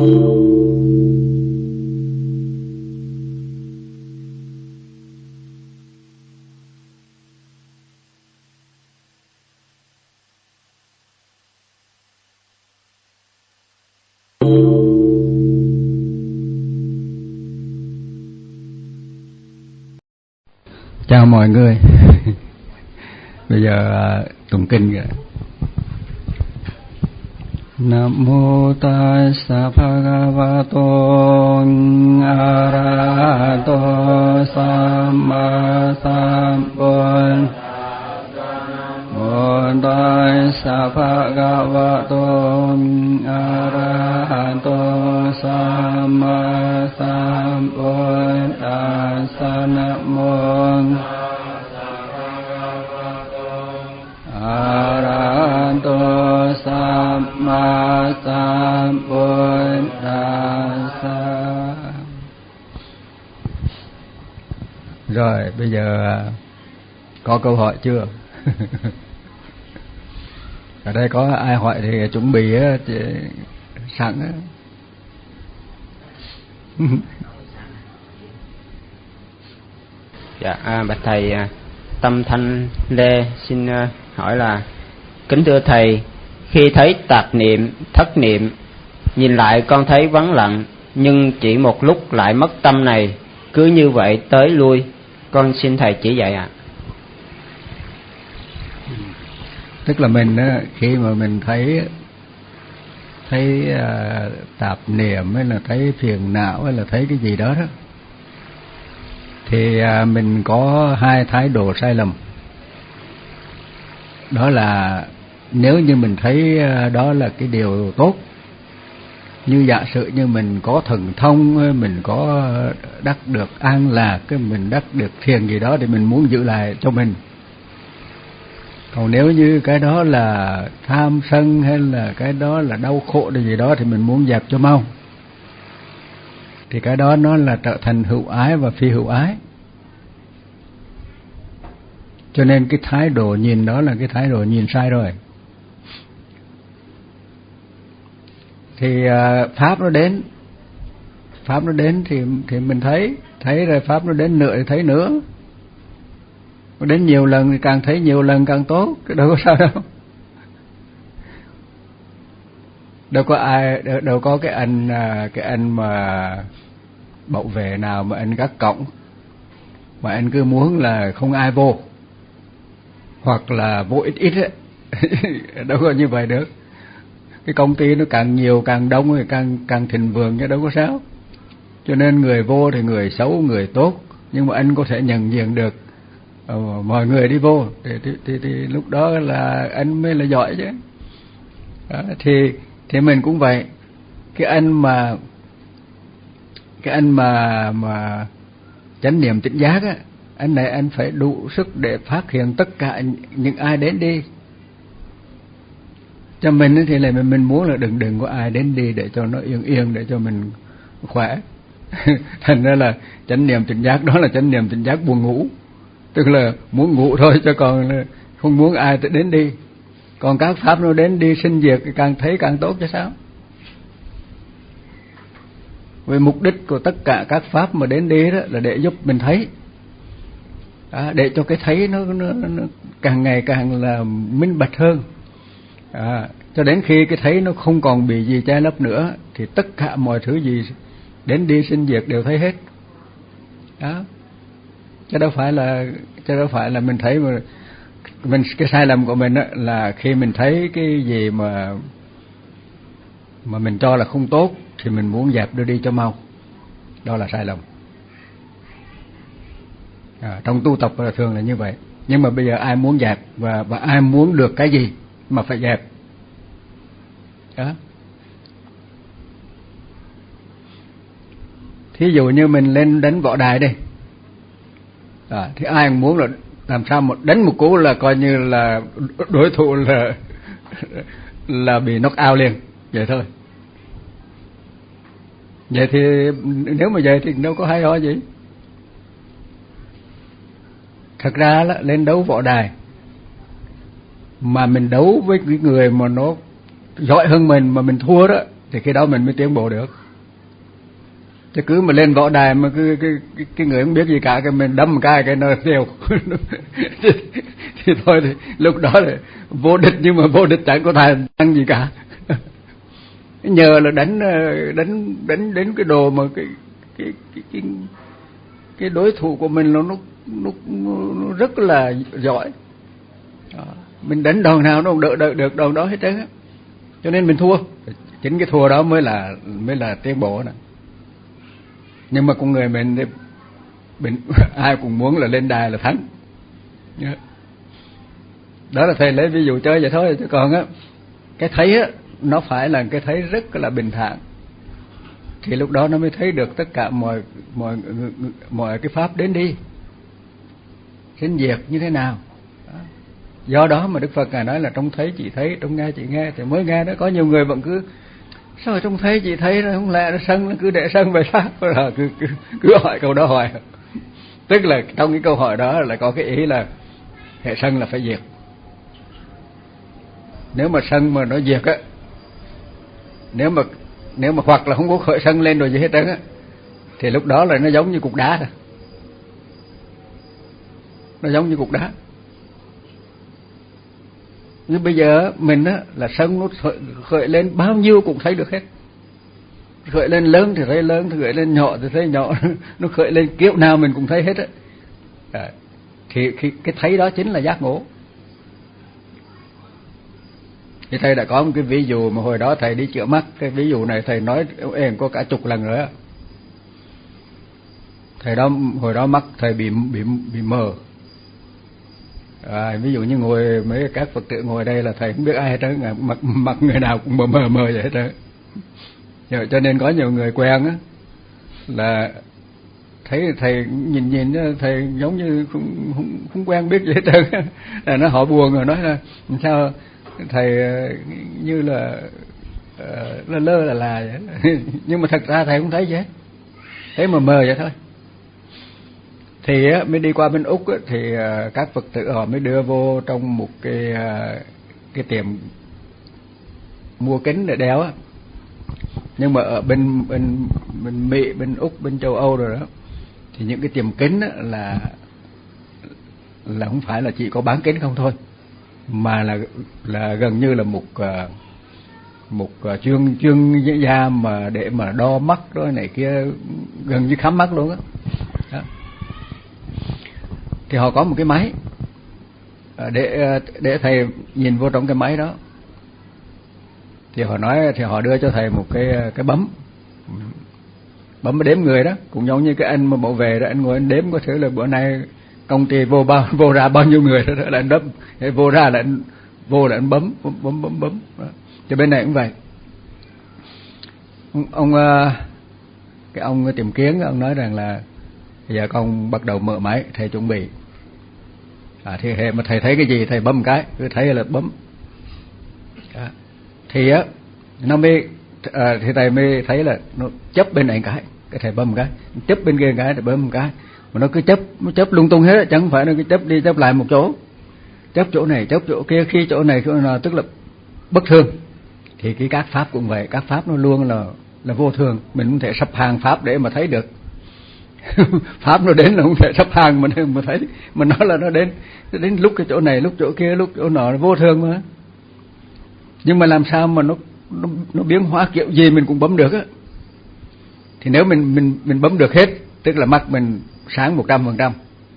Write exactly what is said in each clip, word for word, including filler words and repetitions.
Chào mọi người. Bây giờ tụng kinh kìa. Nam mô tassa bhagavato arahato samma sambuddhassa. Mô tassa bhagavato arahato samma sambuddhassa. Nam mô arahato samma sambuddhassa. Rồi bây giờ có câu hỏi chưa? Ở đây có ai hỏi thì chuẩn bị thì sẵn á. Dạ, à, bạch thầy, Tâm Thanh Lê xin hỏi là: kính thưa thầy, khi thấy tạp niệm, thất niệm, nhìn lại con thấy vắng lặng, nhưng chỉ một lúc lại mất tâm này, cứ như vậy tới lui, con xin thầy chỉ dạy ạ. À. Tức là mình á, khi mà mình thấy thấy à, tạp niệm hay là thấy phiền não hay là thấy cái gì đó đó, thì à, mình có hai thái độ sai lầm. Đó là nếu như mình thấy đó là cái điều tốt, như giả sử như mình có thần thông, mình có đắc được an lạc, cái mình đắc được thiền gì đó thì mình muốn giữ lại cho mình. Còn nếu như cái đó là tham sân hay là cái đó là đau khổ hay gì đó thì mình muốn dẹp cho mau. Thì cái đó nó là trở thành hữu ái và phi hữu ái. Cho nên cái thái độ nhìn đó là cái thái độ nhìn sai rồi. Thì uh, pháp nó đến, pháp nó đến thì thì mình thấy, thấy rồi pháp nó đến nữa thì thấy nữa. Nó đến nhiều lần thì càng thấy nhiều lần càng tốt, cái đâu có sao đâu. Đâu có ai, đâu, đâu có cái anh cái anh mà bảo vệ nào mà anh gác cổng mà anh cứ muốn là không ai vô, hoặc là vô ít ít ấy. Đâu có như vậy được. Cái công ty nó càng nhiều càng đông thì càng càng thịnh vượng chứ đâu có sao. Cho nên người vô thì người xấu người tốt, nhưng mà anh có thể nhận diện được ờ, mọi người đi vô thì, thì, thì, thì lúc đó là anh mới là giỏi chứ. Đó, thì thì mình cũng vậy. Cái anh mà cái anh mà mà chánh niệm tỉnh giác á, anh này anh phải đủ sức để phát hiện tất cả những ai đến đi. Cho mình thì là mình, mình muốn là đừng đừng có ai đến đi để cho nó yên yên, để cho mình khỏe. Thành ra là chánh niệm tỉnh giác đó là chánh niệm tỉnh giác buồn ngủ, tức là muốn ngủ thôi chứ còn không muốn ai đến đi. Còn các pháp nó đến đi sinh diệt thì càng thấy càng tốt chứ sao. Vì mục đích của tất cả các pháp mà đến đi đó là để giúp mình thấy. Đó, để cho cái thấy nó, nó, nó càng ngày càng là minh bạch hơn. À, cho đến khi cái thấy nó không còn bị gì che lấp nữa thì tất cả mọi thứ gì đến đi sinh diệt đều thấy hết. Đó. Chứ đâu phải là chứ đâu phải là mình thấy mà mình, cái sai lầm của mình đó là khi mình thấy cái gì mà mà mình cho là không tốt thì mình muốn dẹp đưa đi cho mau. Đó là sai lầm. À, trong tu tập là thường là như vậy. Nhưng mà bây giờ ai muốn dẹp và và ai muốn được cái gì mà phải dẹp. Đó. Thí dụ như mình lên đánh võ đài đây, à, thì ai cũng muốn là làm sao một đánh một cú là coi như là đối thủ là là bị knock out liền, vậy thôi. Vậy thì nếu mà vậy thì đâu có hay ho gì. Thật ra là lên đấu võ đài mà mình đấu với cái người mà nó giỏi hơn mình mà mình thua đó thì cái đó mình mới tiến bộ được. Chứ cứ mà lên võ đài mà cứ cái cái, cái người không biết gì cả, cái mình đâm một cái cái nó tiêu thì, thì thôi thì lúc đó là vô địch, nhưng mà vô địch chẳng có tài năng gì cả. Nhờ là đánh đánh đánh đến cái đồ mà cái cái cái cái, cái đối thủ của mình nó nó nó, nó rất là giỏi. Đó. Mình đánh đòn nào nó không đỡ, đỡ được đòn đó hết trơn á, cho nên mình thua. Chính cái thua đó mới là mới là tiến bộ nè. Nhưng mà con người mình, mình ai cũng muốn là lên đài là thắng. Đó là thầy lấy ví dụ chơi vậy thôi, chứ còn á cái thấy á nó phải là cái thấy rất là bình thản, thì lúc đó nó mới thấy được tất cả mọi mọi mọi cái pháp đến đi sinh diệt như thế nào. Đó. Do đó mà Đức Phật ngài nói là trong thấy chỉ thấy, trong nghe chỉ nghe. Thì mới nghe đó có nhiều người vẫn cứ sao trong thấy chỉ thấy nó không lẽ nó sân, nó cứ để sân về pháp, là cứ, cứ cứ hỏi câu đó hoài. Tức là trong cái câu hỏi đó là có cái ý là hệ sân là phải diệt. Nếu mà sân mà nó diệt á, nếu mà nếu mà hoặc là không có khởi sân lên rồi gì hết trơn á, thì lúc đó là nó giống như cục đá rồi. Nó giống như cục đá. Nhưng bây giờ mình á là sân nó khởi, khởi lên bao nhiêu cũng thấy được hết. Khởi lên lớn thì thấy lớn, khởi lên nhỏ thì thấy nhỏ, nó khởi lên kiểu nào mình cũng thấy hết á. À, thì cái, cái thấy đó chính là giác ngộ. Thì thầy đã có một cái ví dụ mà hồi đó thầy đi chữa mắt, cái ví dụ này thầy nói em có cả chục lần rồi á. Thầy đó hồi đó mắt thầy bị bị bị mờ. À, ví dụ như ngồi mấy các Phật tử ngồi đây là thầy không biết ai hết trơn, mặt mặt người nào cũng mờ mờ mờ vậy hết trơn. Cho nên có nhiều người quen á là thấy thầy nhìn nhìn thầy giống như không không, không quen biết gì hết trơn, là nó họ buồn rồi nói là sao thầy như là uh, lơ lơ là là vậy. Nhưng mà thật ra thầy không thấy gì hết, thấy mờ mờ vậy thôi. Thì á, mới đi qua bên Úc á, thì uh, các Phật tử họ mới đưa vô trong một cái uh, cái tiệm mua kính để đeo á. Nhưng mà ở bên bên bên Mỹ, bên Úc, bên châu Âu rồi đó, thì những cái tiệm kính á, là là không phải là chỉ có bán kính không thôi, mà là là gần như là một uh, một uh, chuyên chuyên gia mà để mà đo mắt đó này kia, gần như khám mắt luôn á. Đó. Thì họ có một cái máy để để thầy nhìn vô trong cái máy đó. Thì họ nói, thì họ đưa cho thầy một cái cái bấm bấm đếm người đó, cũng giống như cái anh mà bảo vệ đó, anh ngồi anh đếm có thể là bữa nay công ty vô bao vô ra bao nhiêu người đó, là anh đấm, vô ra là anh vô là anh bấm bấm bấm bấm bấm. Thì bên này cũng vậy. Ông cái ông tìm kiến ông nói rằng là bây giờ con bắt đầu mở máy, thầy chuẩn bị. À, thì hệ mà thầy thấy cái gì thầy bấm cái, cứ thấy là bấm. À, thì á nó mới à, thì thầy mới thấy là nó chấp bên này cái, cái thầy bấm cái, chấp bên kia cái, thầy bấm cái, mà nó cứ chấp, nó chấp lung tung hết, chẳng phải nó cứ chấp đi chấp lại một chỗ, chấp chỗ này, chấp chỗ kia, khi chỗ này chỗ nào, tức là bất thường. Thì cái các pháp cũng vậy, các pháp nó luôn là là vô thường, mình không thể sắp hàng pháp để mà thấy được. Pháp nó đến là không thể sắp hàng mà mà thấy, mà nó là nó đến đến lúc cái chỗ này, lúc chỗ kia, lúc chỗ nọ, nó vô thường mà. Nhưng mà làm sao mà nó nó, nó biến hóa kiểu gì mình cũng bấm được á. Thì nếu mình mình mình bấm được hết, tức là mắt mình sáng một trăm phần trăm.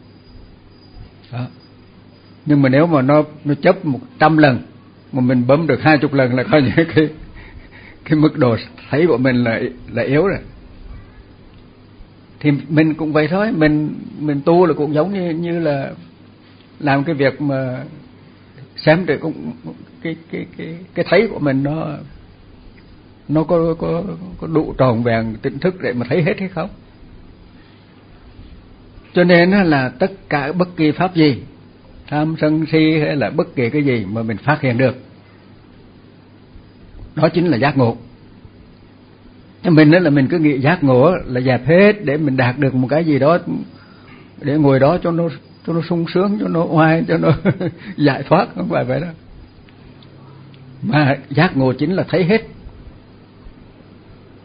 Nhưng mà nếu mà nó nó chấp một trăm lần mà mình bấm được hai chục lần là coi như cái cái mức độ thấy của mình là là yếu rồi. Thì mình cũng vậy thôi, mình mình tu là cũng giống như như là làm cái việc mà xem để cũng cái cái cái cái thấy của mình nó nó có có có đủ tròn vẹn tỉnh thức để mà thấy hết hay không. Cho nên là tất cả bất kỳ pháp gì, tham sân si hay là bất kỳ cái gì mà mình phát hiện được, đó chính là giác ngộ. Mình đó là mình cứ nghĩ giác ngộ là dẹp hết để mình đạt được một cái gì đó, để ngồi đó cho nó cho nó sung sướng, cho nó oai, cho nó giải thoát, không phải vậy đó. Mà giác ngộ chính là thấy hết,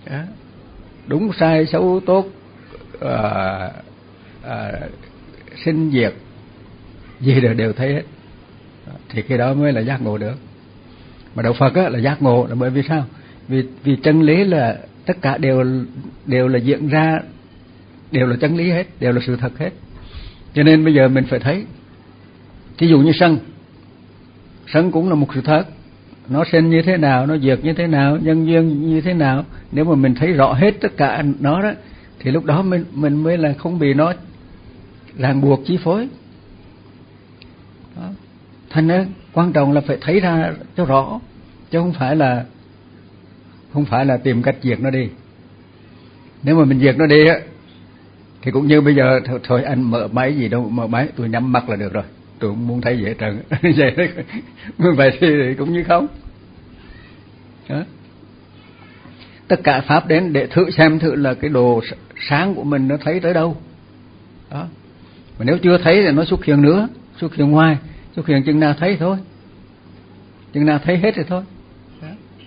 Đó. Đúng sai xấu tốt, à, à, sinh diệt gì đều đều thấy hết, thì cái đó mới là giác ngộ được. Mà đạo Phật á, là giác ngộ là bởi vì sao? Vì vì chân lý là tất cả đều đều là diễn ra, đều là chân lý hết, đều là sự thật hết. Cho nên bây giờ mình phải thấy. Ví dụ như sân, sân cũng là một sự thật. Nó sinh như thế nào, nó diệt như thế nào, nhân duyên như thế nào. Nếu mà mình thấy rõ hết tất cả nó đó, thì lúc đó mình mình mới là không bị nó ràng buộc chi phối. Đó. Thành ra quan trọng là phải thấy ra cho rõ, chứ không phải là không phải là tìm cách diệt nó đi. Nếu mà mình diệt nó đi á, thì cũng như bây giờ thôi, thôi anh mở máy gì đâu, mở máy tôi nhắm mắt là được rồi, tôi không muốn thấy gì hết trơn. Vậy đấy, vậy thì cũng như không. Đó. Tất cả pháp đến để thử xem thử là cái đồ sáng của mình nó thấy tới đâu. Đó. Mà nếu chưa thấy thì nó xuất hiện nữa, xuất hiện ngoài, xuất hiện chừng nào thấy thôi, chừng nào thấy hết rồi thôi. Đó.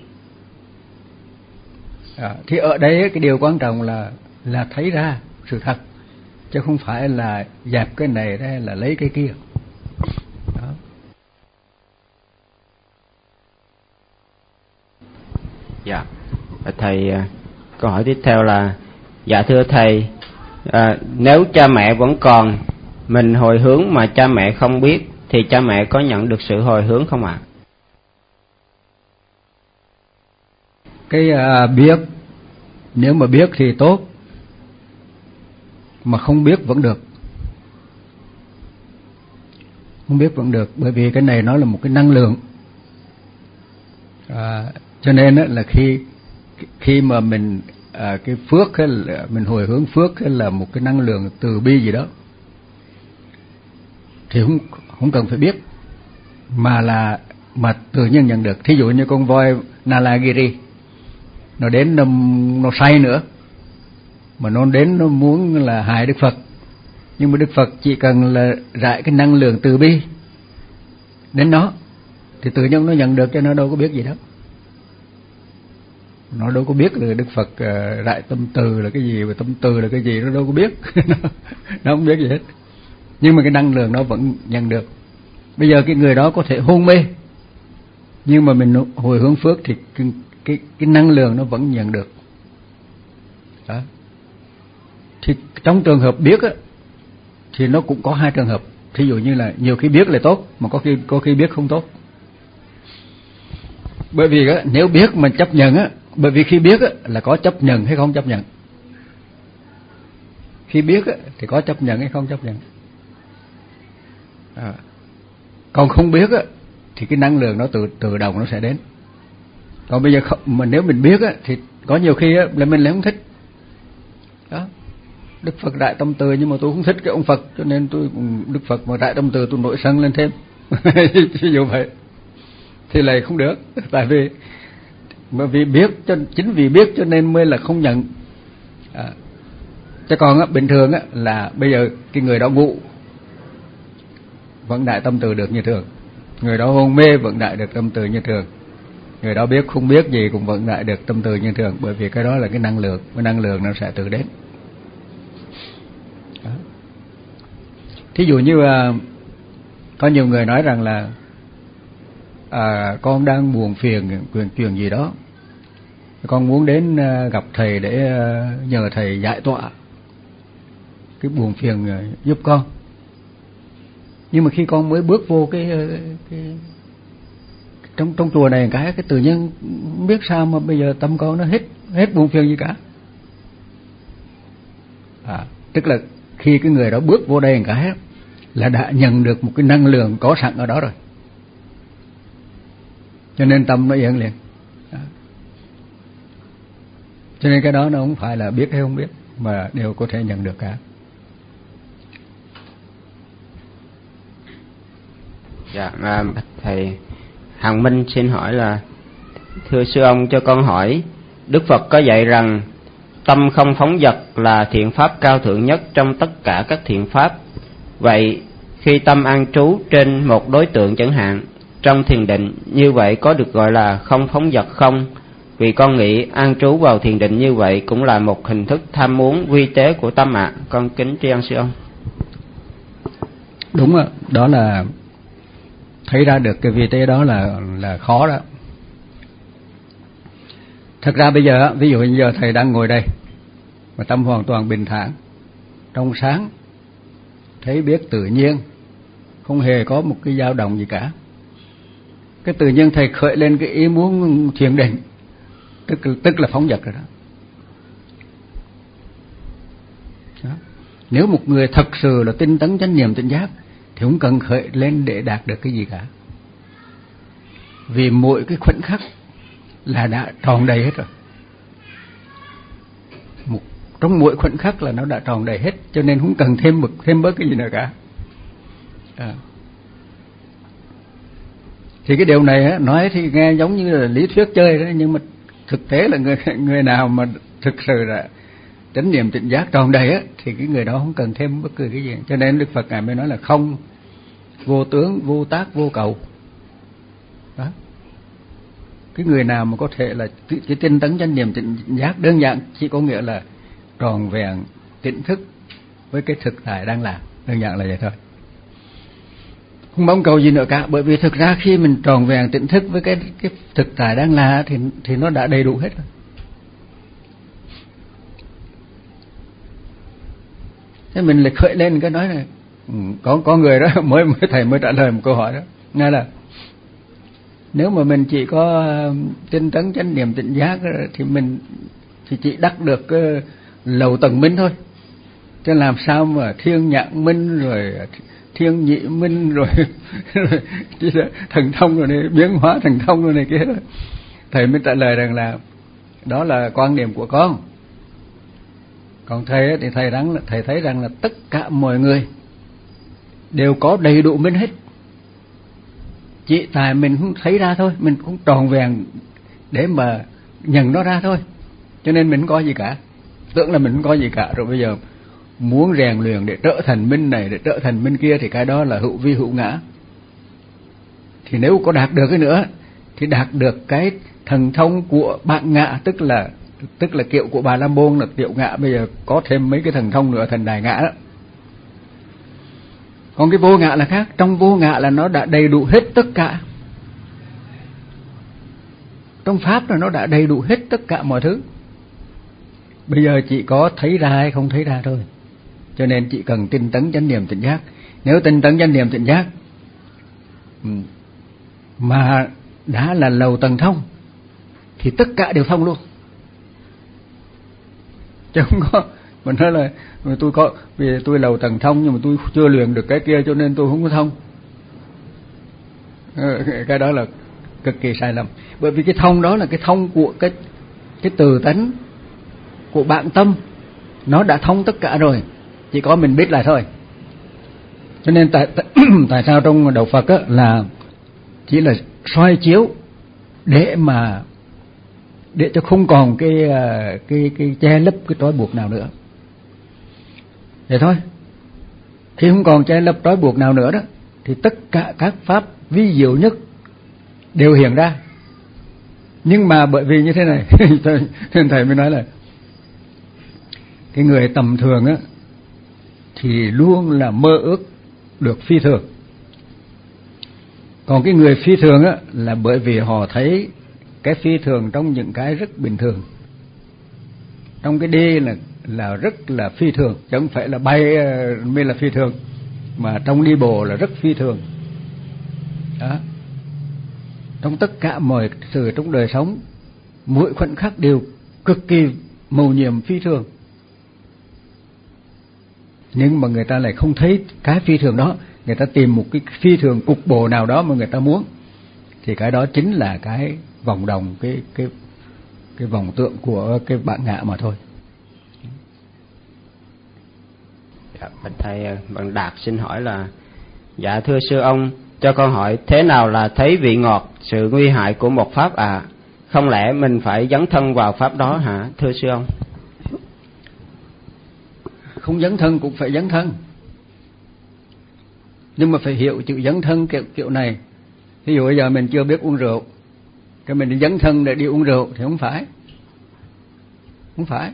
Đó. Thì ở đây cái điều quan trọng là là thấy ra sự thật, chứ không phải là dẹp cái này ra là lấy cái kia. Đó. Dạ, thầy, câu hỏi tiếp theo là: dạ thưa thầy, à, nếu cha mẹ vẫn còn, mình hồi hướng mà cha mẹ không biết, thì cha mẹ có nhận được sự hồi hướng không ạ? À? Cái à, biết, nếu mà biết thì tốt, mà không biết vẫn được. Không biết vẫn được, bởi vì cái này nó là một cái năng lượng. À, cho nên là khi khi mà mình à, cái phước hay là mình hồi hướng phước hay là một cái năng lượng từ bi gì đó, thì không không cần phải biết, mà là mà tự nhiên nhận được. Thí dụ như con voi Nalagiri, nó đến nó, nó say nữa, mà nó đến nó muốn là hại Đức Phật, nhưng mà Đức Phật chỉ cần là rải cái năng lượng từ bi đến nó, thì tự nhiên nó nhận được, cho nó đâu có biết gì đâu. Nó đâu có biết là Đức Phật uh, rải tâm từ là cái gì, và tâm từ là cái gì, nó đâu có biết. Nó không biết gì hết, nhưng mà cái năng lượng nó vẫn nhận được. Bây giờ cái người đó có thể hôn mê, nhưng mà mình hồi hướng phước thì cái, cái, cái năng lượng nó vẫn nhận được. Đó. Thì trong trường hợp biết á, thì nó cũng có hai trường hợp. Thí dụ như là nhiều khi biết là tốt, mà có khi có khi biết không tốt. Bởi vì á, nếu biết mà chấp nhận á, bởi vì khi biết á, là có chấp nhận hay không chấp nhận. Khi biết á, thì có chấp nhận hay không chấp nhận. À. Còn không biết á, thì cái năng lượng nó tự tự động nó sẽ đến. Còn bây giờ không, mà nếu mình biết á, thì có nhiều khi á, là mình lại không thích. Đó. Đức Phật rải tâm từ, nhưng mà tôi không thích cái ông Phật, cho nên tôi Đức Phật mà rải tâm từ tôi nổi sân lên thêm. Ví dụ vậy thì lại không được, tại vì mà vì biết, cho chính vì biết cho nên mới là không nhận. À. Chứ còn á, bình thường á, là bây giờ cái người đó ngủ vẫn đại tâm từ được như thường, người đó hôn mê vẫn đại được tâm từ như thường, người đó biết không biết gì cũng vẫn đại được tâm từ như thường, bởi vì cái đó là cái năng lượng, cái năng lượng nó sẽ tự đến. Đó. Thí dụ như à, có nhiều người nói rằng là à, con đang buồn phiền chuyện chuyện gì đó, con muốn đến à, gặp thầy để à, nhờ thầy giải tỏa cái buồn phiền à, giúp con. Nhưng mà khi con mới bước vô cái, cái trong trong chùa này cái cái tự nhiên không biết sao mà bây giờ tâm con nó hết hết buồn phiền gì cả. À, tức là khi cái người đó bước vô đây cái là đã nhận được một cái năng lượng có sẵn ở đó rồi, cho nên tâm nó yên liền. À. Cho nên cái đó nó không phải là biết hay không biết, mà đều có thể nhận được cả. Dạ, à, thầy Hằng Minh xin hỏi là: thưa sư ông, cho con hỏi, Đức Phật có dạy rằng tâm không phóng dật là thiện pháp cao thượng nhất trong tất cả các thiện pháp. Vậy khi tâm an trú trên một đối tượng chẳng hạn, trong thiền định, như vậy có được gọi là không phóng dật không? Vì con nghĩ an trú vào thiền định như vậy cũng là một hình thức tham muốn vi tế của tâm ạ. À. Con kính tri ân sư ông. Đúng ạ, đó là thấy ra được cái vi tế đó là là khó đó. Thật ra bây giờ, ví dụ như giờ thầy đang ngồi đây mà tâm hoàn toàn bình thản, trong sáng, thấy biết tự nhiên, không hề có một cái dao động gì cả. Cái tự nhiên thầy khởi lên cái ý muốn thiền định, tức tức là phóng dật rồi đó. Đó. Nếu một người thật sự là tinh tấn chánh niệm tỉnh giác thì không cần khởi lên để đạt được cái gì cả, vì mỗi cái khoảnh khắc là đã tròn đầy hết rồi. Một, trong mỗi khoảnh khắc là nó đã tròn đầy hết, cho nên không cần thêm một thêm bớt cái gì nữa cả. À. Thì cái điều này á, nói thì nghe giống như là lý thuyết chơi đó, nhưng mà thực tế là người người nào mà thực sự là chánh niệm tỉnh giác tròn đầy á, thì cái người đó không cần thêm bất cứ cái gì. Cho nên Đức Phật ngài mới nói là không, vô tướng, vô tác, vô cầu. Đó. Cái người nào mà có thể là cái tinh tấn chánh niệm tỉnh giác đơn giản chỉ có nghĩa là tròn vẹn tỉnh thức với cái thực tại đang làm, đơn giản là vậy thôi, không mong cầu gì nữa cả. Bởi vì thực ra khi mình tròn vẹn tỉnh thức với cái cái thực tại đang là thì thì nó đã đầy đủ hết rồi. Thế mình lại khởi lên cái nói này, có có người đó mới mới thầy mới trả lời một câu hỏi đó, nghe là nếu mà mình chỉ có tinh tấn chánh niệm tỉnh giác thì mình thì chỉ đắc được cái lầu tầng minh thôi, chứ làm sao mà thiên nhãn minh rồi thiên nhị minh rồi, rồi thần thông rồi này, biến hóa thần thông rồi này kia đó. Thầy mới trả lời rằng là đó là quan niệm của con. Còn thầy thì thầy rằng thầy thấy rằng là tất cả mọi người đều có đầy đủ minh hết, chỉ tại mình không thấy ra thôi, mình cũng tròn vẹn để mà nhận nó ra thôi, cho nên mình không có gì cả, tưởng là mình không có gì cả. Rồi bây giờ muốn rèn luyện để trở thành minh này, để trở thành minh kia thì cái đó là hữu vi hữu ngã. Thì nếu có đạt được cái nữa thì đạt được cái thần thông của bạn ngã, tức là tức là kiệu của Bà La Môn là kiệu ngã, bây giờ có thêm mấy cái thần thông nữa thành đại ngã đó. Còn cái vô ngã là khác, trong vô ngã là nó đã đầy đủ hết tất cả. Trong pháp là nó đã đầy đủ hết tất cả mọi thứ. Bây giờ chỉ có thấy ra hay không thấy ra thôi. Cho nên chỉ cần tinh tấn chánh niệm tỉnh giác. Nếu tinh tấn chánh niệm tỉnh giác mà đã là lầu tầng thông thì tất cả đều thông luôn. Chứ không có mình nói là tôi có vì tôi lầu tầng thông nhưng mà tôi chưa luyện được cái kia cho nên tôi không có thông. Cái đó là cực kỳ sai lầm. Bởi vì cái thông đó là cái thông của cái cái từ tánh của bản tâm, nó đã thông tất cả rồi, chỉ có mình biết lại thôi. Cho nên tại tại, tại sao trong đạo Phật á, là chỉ là soi chiếu để mà để cho không còn cái cái cái che lấp cái trói buộc nào nữa. Vậy thôi. Khi không còn che lấp trói buộc nào nữa đó thì tất cả các pháp vi diệu nhất đều hiện ra. Nhưng mà bởi vì như thế này nên thầy mới nói là cái người tầm thường á thì luôn là mơ ước được phi thường. Còn cái người phi thường á là bởi vì họ thấy cái phi thường trong những cái rất bình thường. Trong cái đi là là rất là phi thường, chứ không phải là bay mới là phi thường, mà trong đi bộ là rất phi thường. Đó. Trong tất cả mọi sự trong đời sống, mỗi khoảnh khắc đều cực kỳ mầu nhiệm phi thường. Nhưng mà người ta lại không thấy cái phi thường đó, người ta tìm một cái phi thường cục bộ nào đó mà người ta muốn, thì cái đó chính là cái vòng đồng, cái cái cái vòng tượng của cái bạn ngạ mà thôi. Dạ, thầy bạn Đạt xin hỏi là dạ thưa sư ông, cho con hỏi thế nào là thấy vị ngọt, sự nguy hại của một pháp à? Không lẽ mình phải dấn thân vào pháp đó hả thưa sư ông? Không dấn thân cũng phải dấn thân, nhưng mà phải hiểu chữ dấn thân kiểu kiểu này. Ví dụ bây giờ mình chưa biết uống rượu, cái mình đi dấn thân để đi uống rượu thì không phải, không phải.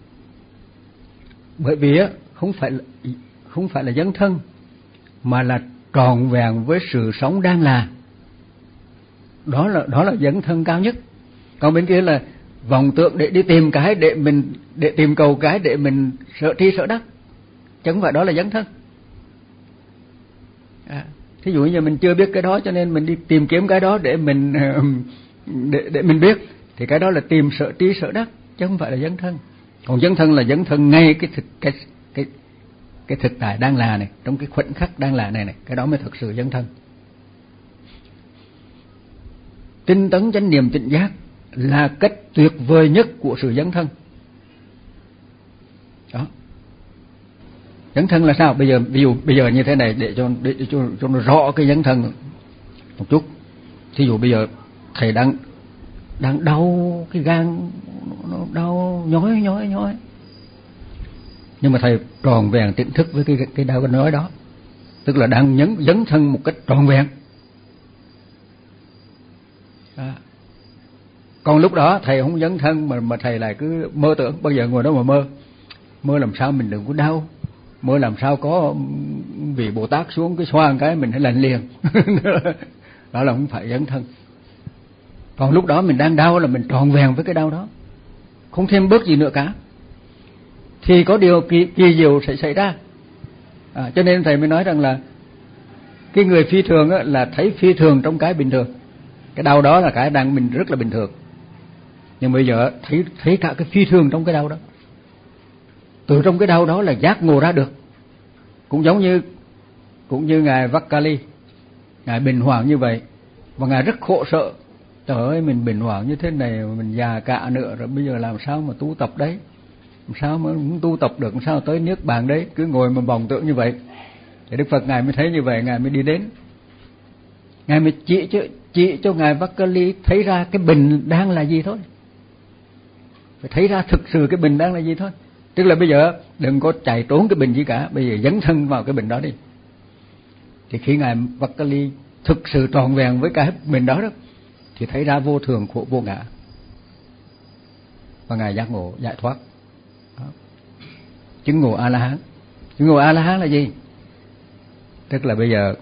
Bởi vì á không phải là, không phải là dấn thân, mà là trọn vẹn với sự sống đang là. Đó là đó là dấn thân cao nhất. Còn bên kia là vọng tưởng để đi tìm cái để mình để tìm cầu cái để mình sợ tri sợ đắc, chứ không phải đó là dấn thân. À, thí dụ như mình chưa biết cái đó cho nên mình đi tìm kiếm cái đó để mình để để mình biết, thì cái đó là tìm sợ tri sợ đắc, chứ không phải là dấn thân. Còn dấn thân là dấn thân ngay cái thực cái cái cái thực tại đang là này, trong cái khoảnh khắc đang là này này, cái đó mới thực sự dấn thân. Tinh tấn chánh niệm tỉnh giác là cách tuyệt vời nhất của sự dấn thân. Đó. Dấn thân là sao? Bây giờ ví dụ bây giờ như thế này để cho để cho cho nó rõ cái dấn thân một chút. Thí dụ bây giờ thầy đang đang đau cái gan, nó đau nhói nhói nhói, nhưng mà thầy tròn vẹn tỉnh thức với cái cái đau cái nhói đó, tức là đang nhấn dấn thân một cách tròn vẹn. À. Còn lúc đó thầy không dấn thân mà mà thầy lại cứ mơ tưởng, bao giờ ngồi đó mà mơ mơ làm sao mình đừng có đau, mơ làm sao có vị Bồ Tát xuống cái xoa một cái mình hãy lành liền. Đó là không phải dấn thân. Còn lúc đó mình đang đau là mình tròn vẹn với cái đau đó, không thêm bớt gì nữa cả, thì có điều kỳ, kỳ diệu sẽ xảy ra. À, cho nên thầy mới nói rằng là cái người phi thường á, là thấy phi thường trong cái bình thường. Cái đau đó là cái đang mình rất là bình thường, nhưng bây giờ thấy thấy cả cái phi thường trong cái đau đó. Từ trong cái đau đó là giác ngộ ra được. Cũng giống như cũng như ngài Vakali, ngài bình hoàng như vậy, và ngài rất khổ sợ. Trời ơi, mình bình hoàng như thế này, mình già cả nữa rồi, bây giờ làm sao mà tu tập đấy, làm sao mà muốn tu tập được, làm sao tới niết bàn đấy, cứ ngồi mà vọng tưởng như vậy. Thì Đức Phật ngài mới thấy như vậy, ngài mới đi đến, ngài mới chỉ cho chỉ cho ngài Vakali thấy ra cái bình đang là gì thôi, phải thấy ra thực sự cái bình đang là gì thôi. Tức là bây giờ đừng có chạy trốn cái bình gì cả, bây giờ dấn thân vào cái bình đó đi. Thì khi ngài Vakali thực sự tròn vẹn với cái bình đó đó, thì thấy ra vô thường khổ vô ngã, và ngài giác ngộ giải thoát. Đó. Chứng ngộ A La Hán. Chứng ngộ A La Hán là gì? Tức là bây giờ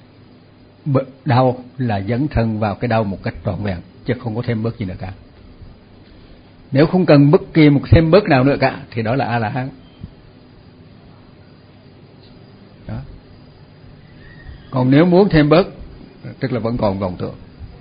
đau là dấn thân vào cái đau một cách trọn vẹn, chứ không có thêm bớt gì nữa cả. Nếu không cần bất kỳ một thêm bớt nào nữa cả thì đó là A La Hán. Đó. Còn nếu muốn thêm bớt, tức là vẫn còn vọng tưởng.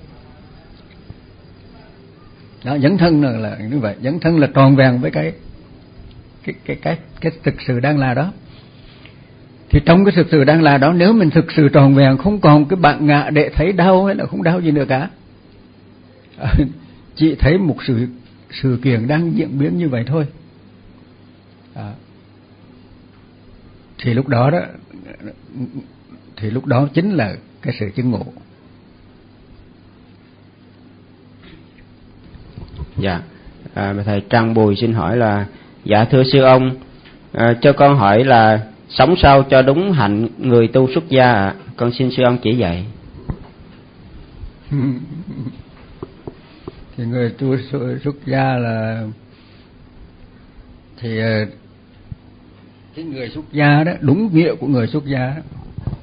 Đó, dấn thân là, là như vậy, dấn thân là tròn vẹn với cái cái cái cái cái thực sự đang là đó. Thì trong cái thực sự đang là đó, nếu mình thực sự tròn vẹn, không còn cái bạn ngã để thấy đau hay là không đau gì nữa cả, à, chỉ thấy một sự sự kiện đang diễn biến như vậy thôi, à, thì lúc đó đó thì lúc đó chính là cái sự chứng ngộ. Dạ, à, thầy Trăng Bùi xin hỏi là, dạ thưa sư ông, à, cho con hỏi là sống sao cho đúng hạnh người tu xuất gia ạ? À? Con xin sư ông chỉ dạy. Thì người tu xuất gia là thì cái người xuất gia đó, đúng nghĩa của người xuất gia đó,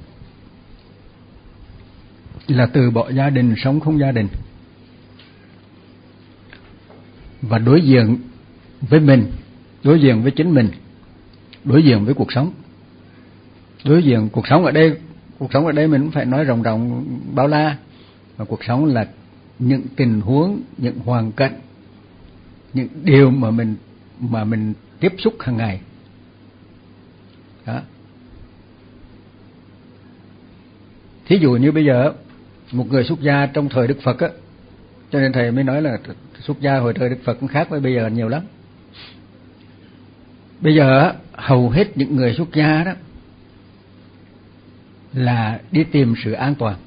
là từ bỏ gia đình, sống không gia đình, và đối diện với mình, đối diện với chính mình, đối diện với cuộc sống. Đối diện cuộc sống ở đây, cuộc sống ở đây mình cũng phải nói rộng rộng bao la, mà cuộc sống là những tình huống, những hoàn cảnh, những điều mà mình mà mình tiếp xúc hàng ngày. Đó. Thí dụ như bây giờ một người xuất gia trong thời Đức Phật á, cho nên thầy mới nói là xuất gia hồi thời Đức Phật cũng khác với bây giờ nhiều lắm. Bây giờ hầu hết những người xuất gia đó là đi tìm sự an toàn,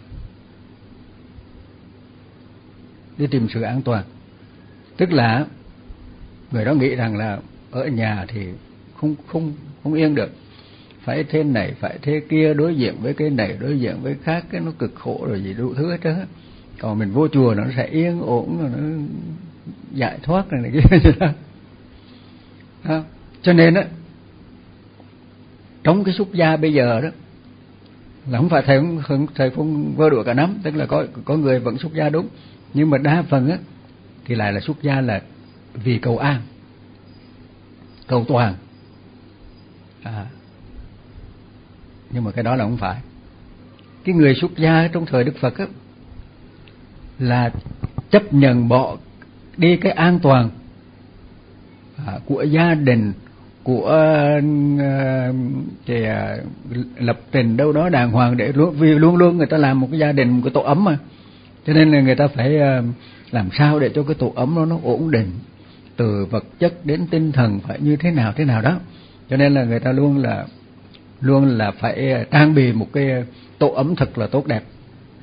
đi tìm sự an toàn. Tức là người đó nghĩ rằng là ở nhà thì không không không yên được, phải thế này phải thế kia, đối diện với cái này đối diện với khác, cái nó cực khổ rồi gì đủ thứ hết trơn. Còn mình vô chùa nó sẽ yên ổn, rồi nó giải thoát này, này kia đó. Đó. Cho nên á, trong cái xuất gia bây giờ đó là không phải thầy không thầy không vơ đũa cả nắm, tức là có có người vẫn xuất gia đúng, nhưng mà đa phần á thì lại là xuất gia là vì cầu an, cầu toàn. À. Nhưng mà cái đó là không phải. Cái người xuất gia trong thời Đức Phật á là chấp nhận bỏ đi cái an toàn à, của gia đình, của uh, thì, uh, lập trình đâu đó đàng hoàng, để luôn, vì luôn luôn người ta làm một cái gia đình, một cái tổ ấm mà, cho nên là người ta phải uh, làm sao để cho cái tổ ấm đó nó ổn định, từ vật chất đến tinh thần phải như thế nào thế nào đó. Cho nên là người ta luôn là luôn là phải trang bị một cái tổ ấm thật là tốt đẹp.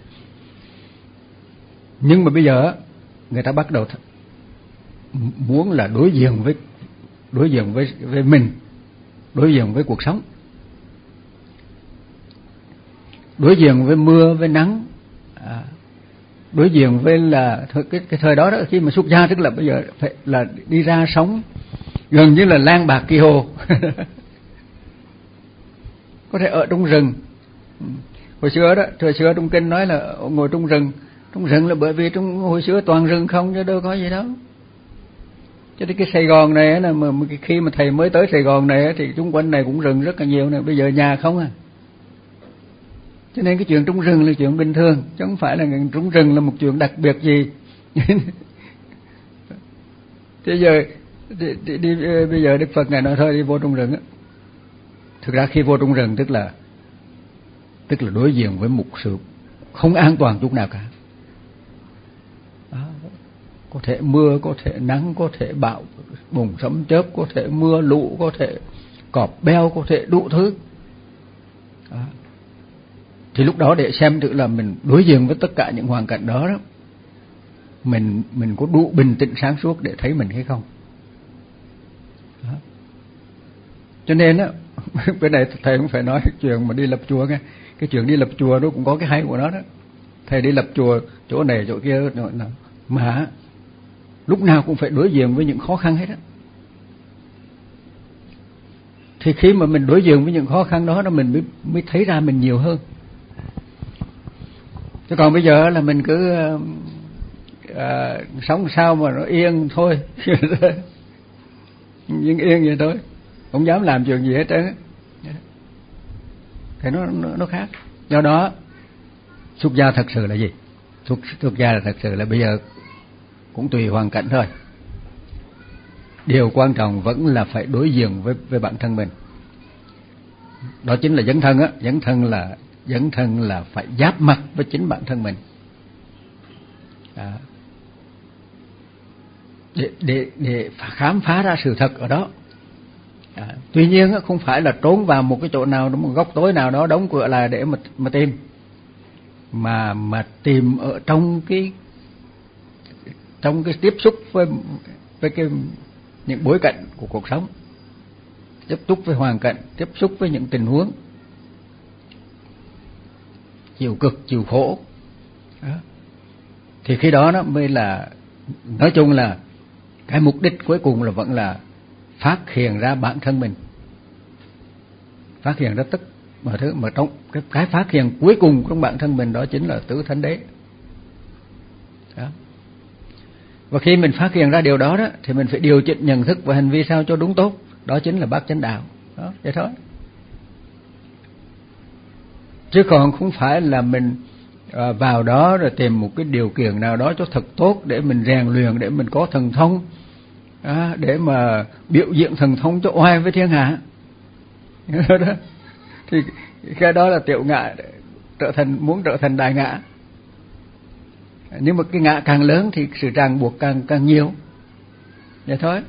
Nhưng mà bây giờ người ta bắt đầu th- muốn là đối diện với đối diện với với mình, đối diện với cuộc sống, đối diện với mưa với nắng, à, đối diện với là th- cái cái thời đó đó, khi mà xuất gia tức là bây giờ phải là đi ra sống gần như là lang bạc kỳ hồ. Có thể ở trong rừng. Hồi xưa đó, thời xưa trong kinh nói là ngồi trong rừng. Trong rừng là bởi vì trong hồi xưa toàn rừng không, chứ đâu có gì đâu. Cho nên cái Sài Gòn này là mà khi mà thầy mới tới Sài Gòn này thì xung quanh này cũng rừng rất là nhiều này, bây giờ nhà không à. Cho nên cái chuyện trong rừng là chuyện bình thường, chứ không phải là trong rừng là một chuyện đặc biệt gì. Thế giờ đi, đi, đi, bây giờ Đức Phật ngài nói thôi đi vô trong rừng á. Thực ra khi vô trong rừng tức là tức là đối diện với một sự không an toàn chút nào cả. Đó. Có thể mưa, có thể nắng, có thể bão bùng sấm chớp, có thể mưa lũ, có thể cọp beo, có thể đủ thứ. Đó. Thì lúc đó để xem thử là mình đối diện với tất cả những hoàn cảnh đó, đó mình mình có đủ bình tĩnh sáng suốt để thấy mình hay không. Đó. Cho nên á, cái này thầy cũng phải nói cái chuyện mà đi lập chùa nghe. Cái chuyện đi lập chùa nó cũng có cái hay của nó đó. Thầy đi lập chùa chỗ này chỗ kia mà lúc nào cũng phải đối diện với những khó khăn hết á. Thì khi mà mình đối diện với những khó khăn đó, đó mình mới, mới thấy ra mình nhiều hơn. Chứ còn bây giờ là mình cứ à, sống sao mà nó yên thôi. Nhưng yên vậy thôi, không dám làm chuyện gì hết trơn. Thì nó, nó nó khác. Do đó xuất gia thật sự là gì? Xuất, xuất gia là thật sự là bây giờ cũng tùy hoàn cảnh thôi. Điều quan trọng vẫn là phải đối diện với với bản thân mình. Đó chính là dấn thân á, dấn thân là dấn thân là phải giáp mặt với chính bản thân mình. À. Để để để khám phá ra sự thật ở đó. À, tuy nhiên không phải là trốn vào một cái chỗ nào, một góc tối nào đó đóng cửa lại để mà mà tìm, mà mà tìm ở trong cái trong cái tiếp xúc với với cái những bối cảnh của cuộc sống, tiếp xúc với hoàn cảnh, tiếp xúc với những tình huống chịu cực chịu khổ đó. Thì khi đó nó mới là, nói chung là cái mục đích cuối cùng là vẫn là phát hiện ra bản thân mình, phát hiện ra tất mọi thứ, mà trong cái, cái phát hiện cuối cùng trong bản thân mình đó chính là tứ thánh đế đó. Và khi mình phát hiện ra điều đó đó thì mình phải điều chỉnh nhận thức và hành vi sao cho đúng tốt, đó chính là bát chánh đạo đó, vậy thôi. Chứ còn không phải là mình à, vào đó rồi tìm một cái điều kiện nào đó cho thật tốt để mình rèn luyện, để mình có thần thông, à, để mà biểu diễn thần thông cho oai với thiên hạ. Đó. Thì cái đó là tiểu ngã, trở thành muốn trở thành đại ngã. Nhưng mà cái ngã càng lớn thì sự ràng buộc càng càng nhiều. Vậy thôi.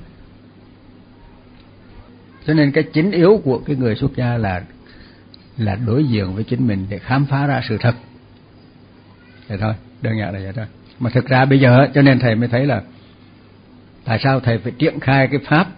Cho nên cái chính yếu của cái người xuất gia là là đối diện với chính mình để khám phá ra sự thật. Vậy thôi, đơn giản là vậy thôi. Mà thực ra bây giờ cho nên thầy mới thấy là tại sao thầy phải triển khai cái pháp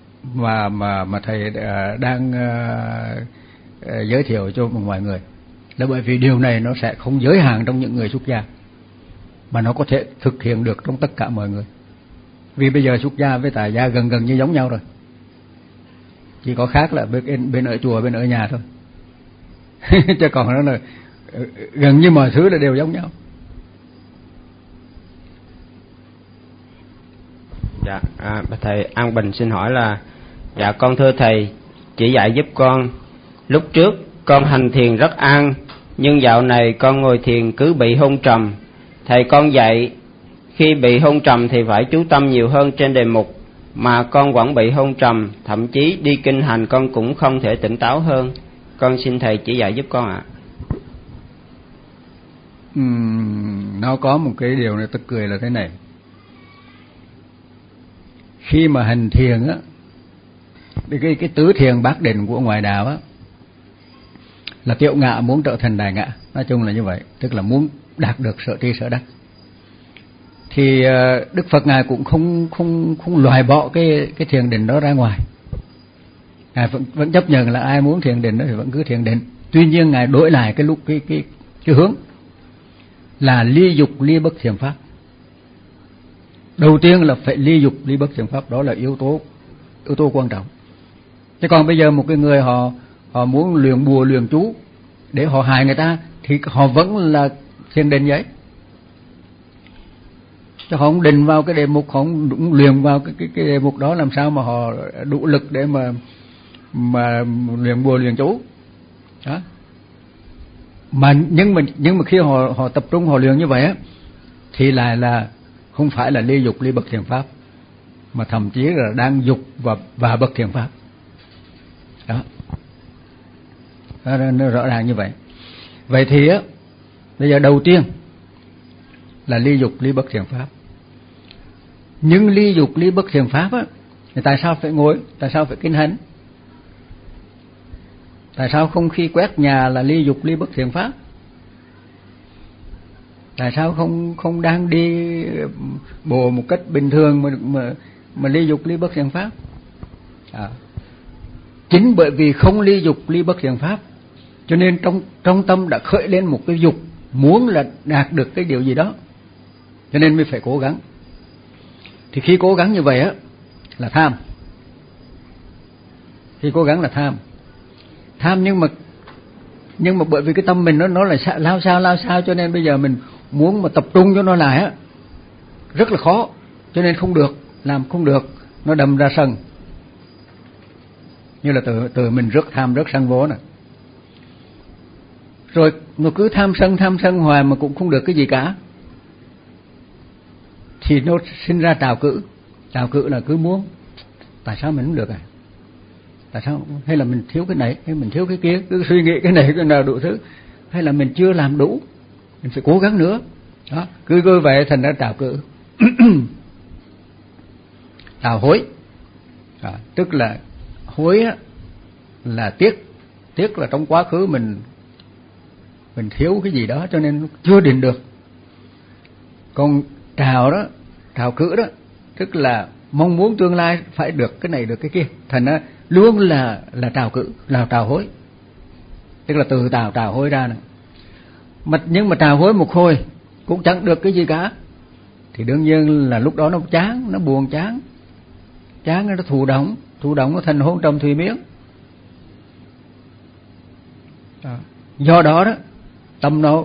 mà mà mà thầy đang uh, uh, giới thiệu cho mọi người. là bởi vì điều này nó sẽ không giới hạn trong những người xuất gia, mà nó có thể thực hiện được trong tất cả mọi người. Vì bây giờ xuất gia với tại gia gần gần như giống nhau rồi, chỉ có khác là bên, bên ở chùa bên ở nhà thôi. Chứ còn nó là gần như mọi thứ là đều giống nhau. Dạ, à, thầy An Bình xin hỏi là, dạ con thưa thầy, chỉ dạy giúp con. Lúc trước con hành thiền rất an, nhưng dạo này con ngồi thiền cứ bị hôn trầm. Thầy con dạy khi bị hôn trầm thì phải chú tâm nhiều hơn trên đề mục, mà con vẫn bị hôn trầm, thậm chí đi kinh hành con cũng không thể tỉnh táo hơn. Con xin thầy chỉ dạy giúp con ạ. Uhm, nó có một cái điều này tức cười là thế này. Khi mà hành thiền á, cái cái tứ thiền bát định của ngoại đạo á, là tiểu ngã muốn trở thành đại ngã, nói chung là như vậy, tức là muốn đạt được sở tri sở đắc. Thì Đức Phật ngài cũng không không không loại bỏ cái cái thiền định đó ra ngoài. Ngài vẫn vẫn chấp nhận là ai muốn thiền định đó thì vẫn cứ thiền định. Tuy nhiên ngài đổi lại cái lúc cái cái cái hướng là ly dục ly bất thiền pháp. Đầu tiên là phải ly dục ly bất thiền pháp, đó là yếu tố yếu tố quan trọng. Chứ còn bây giờ một cái người họ họ muốn luyện bùa luyện chú để họ hại người ta thì họ vẫn là thiền định vậy. Chứ họ không định vào cái đề mục, họ không đúng luyện vào cái, cái cái đề mục đó, làm sao mà họ đủ lực để mà mà luyện bùa luyện chú đó. Mà nhưng mà nhưng mà khi họ họ tập trung họ luyện như vậy á, thì lại là không phải là ly dục ly bất thiền pháp, mà thậm chí là đang dục và và bất thiền pháp đó. Đó, nó rõ ràng như vậy. Vậy thì á, bây giờ đầu tiên là ly dục ly bất thiền pháp. Nhưng ly dục ly bất thiền pháp á, thì tại sao phải ngồi, tại sao phải kinh hành? Tại sao không khi quét nhà là ly dục ly bất thiền pháp? Tại sao không không đang đi bộ một cách bình thường mà mà mà ly dục ly bất thiền pháp? À, chính bởi vì không ly dục ly bất thiền pháp, cho nên trong trong tâm đã khởi lên một cái dục muốn là đạt được cái điều gì đó, cho nên mới phải cố gắng. Thì khi cố gắng như vậy á là tham. Khi cố gắng là tham. Tham nhưng mà nhưng mà bởi vì cái tâm mình nó nó là lao sao lao sao, cho nên bây giờ mình muốn mà tập trung cho nó lại á rất là khó, cho nên không được, làm không được, nó đâm ra sân. Như là từ từ mình rất tham rất sân vô nè. Rồi nó cứ tham sân tham sân hoài mà cũng không được cái gì cả, thì nó sinh ra trào cữ. Trào cữ là cứ muốn tại sao mình không được à, tại sao, hay là mình thiếu cái này, hay mình thiếu cái kia, cứ suy nghĩ cái này cái nào đủ thứ, hay là mình chưa làm đủ, mình phải cố gắng nữa đó, cứ cứ vậy thành ra trào cữ. Trào hối à, tức là hối á, là tiếc tiếc là trong quá khứ mình mình thiếu cái gì đó cho nên chưa định được. Còn trào đó, trào cữ đó, tức là mong muốn tương lai phải được cái này được cái kia, thành ra luôn là là trào cữ, là trào hối, tức là từ trào trào hối ra này. Mà nhưng mà trào hối một hồi cũng chẳng được cái gì cả, thì đương nhiên là lúc đó nó chán, nó buồn chán, chán nó thụ động, thụ động nó thành hôn trầm thùy miếng. À, do đó đó tâm nó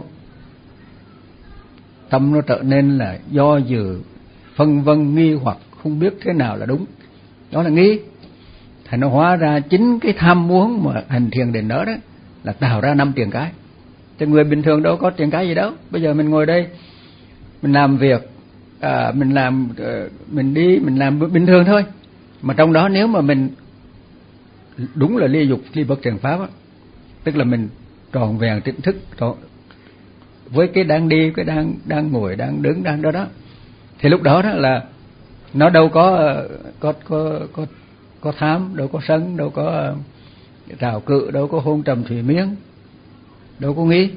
tâm nó trở nên là do dự, phân vân, nghi hoặc, không biết thế nào là đúng, đó là nghi. Thành nó hóa ra chính cái tham muốn mà hành thiền định đó đó là tạo ra năm triền cái. Chứ người bình thường đâu có triền cái gì đâu. Bây giờ mình ngồi đây mình làm việc, à, mình làm mình đi mình làm bình thường thôi, mà trong đó nếu mà mình đúng là ly dục ly bất thiền pháp á, tức là mình tròn vẹn tỉnh thức tròn, với cái đang đi, cái đang đang ngồi, đang đứng, đang đó đó, thì lúc đó đó là nó đâu có có có có có tham, đâu có sân, đâu có trào cự, đâu có hôn trầm thủy miếng, đâu có nghi.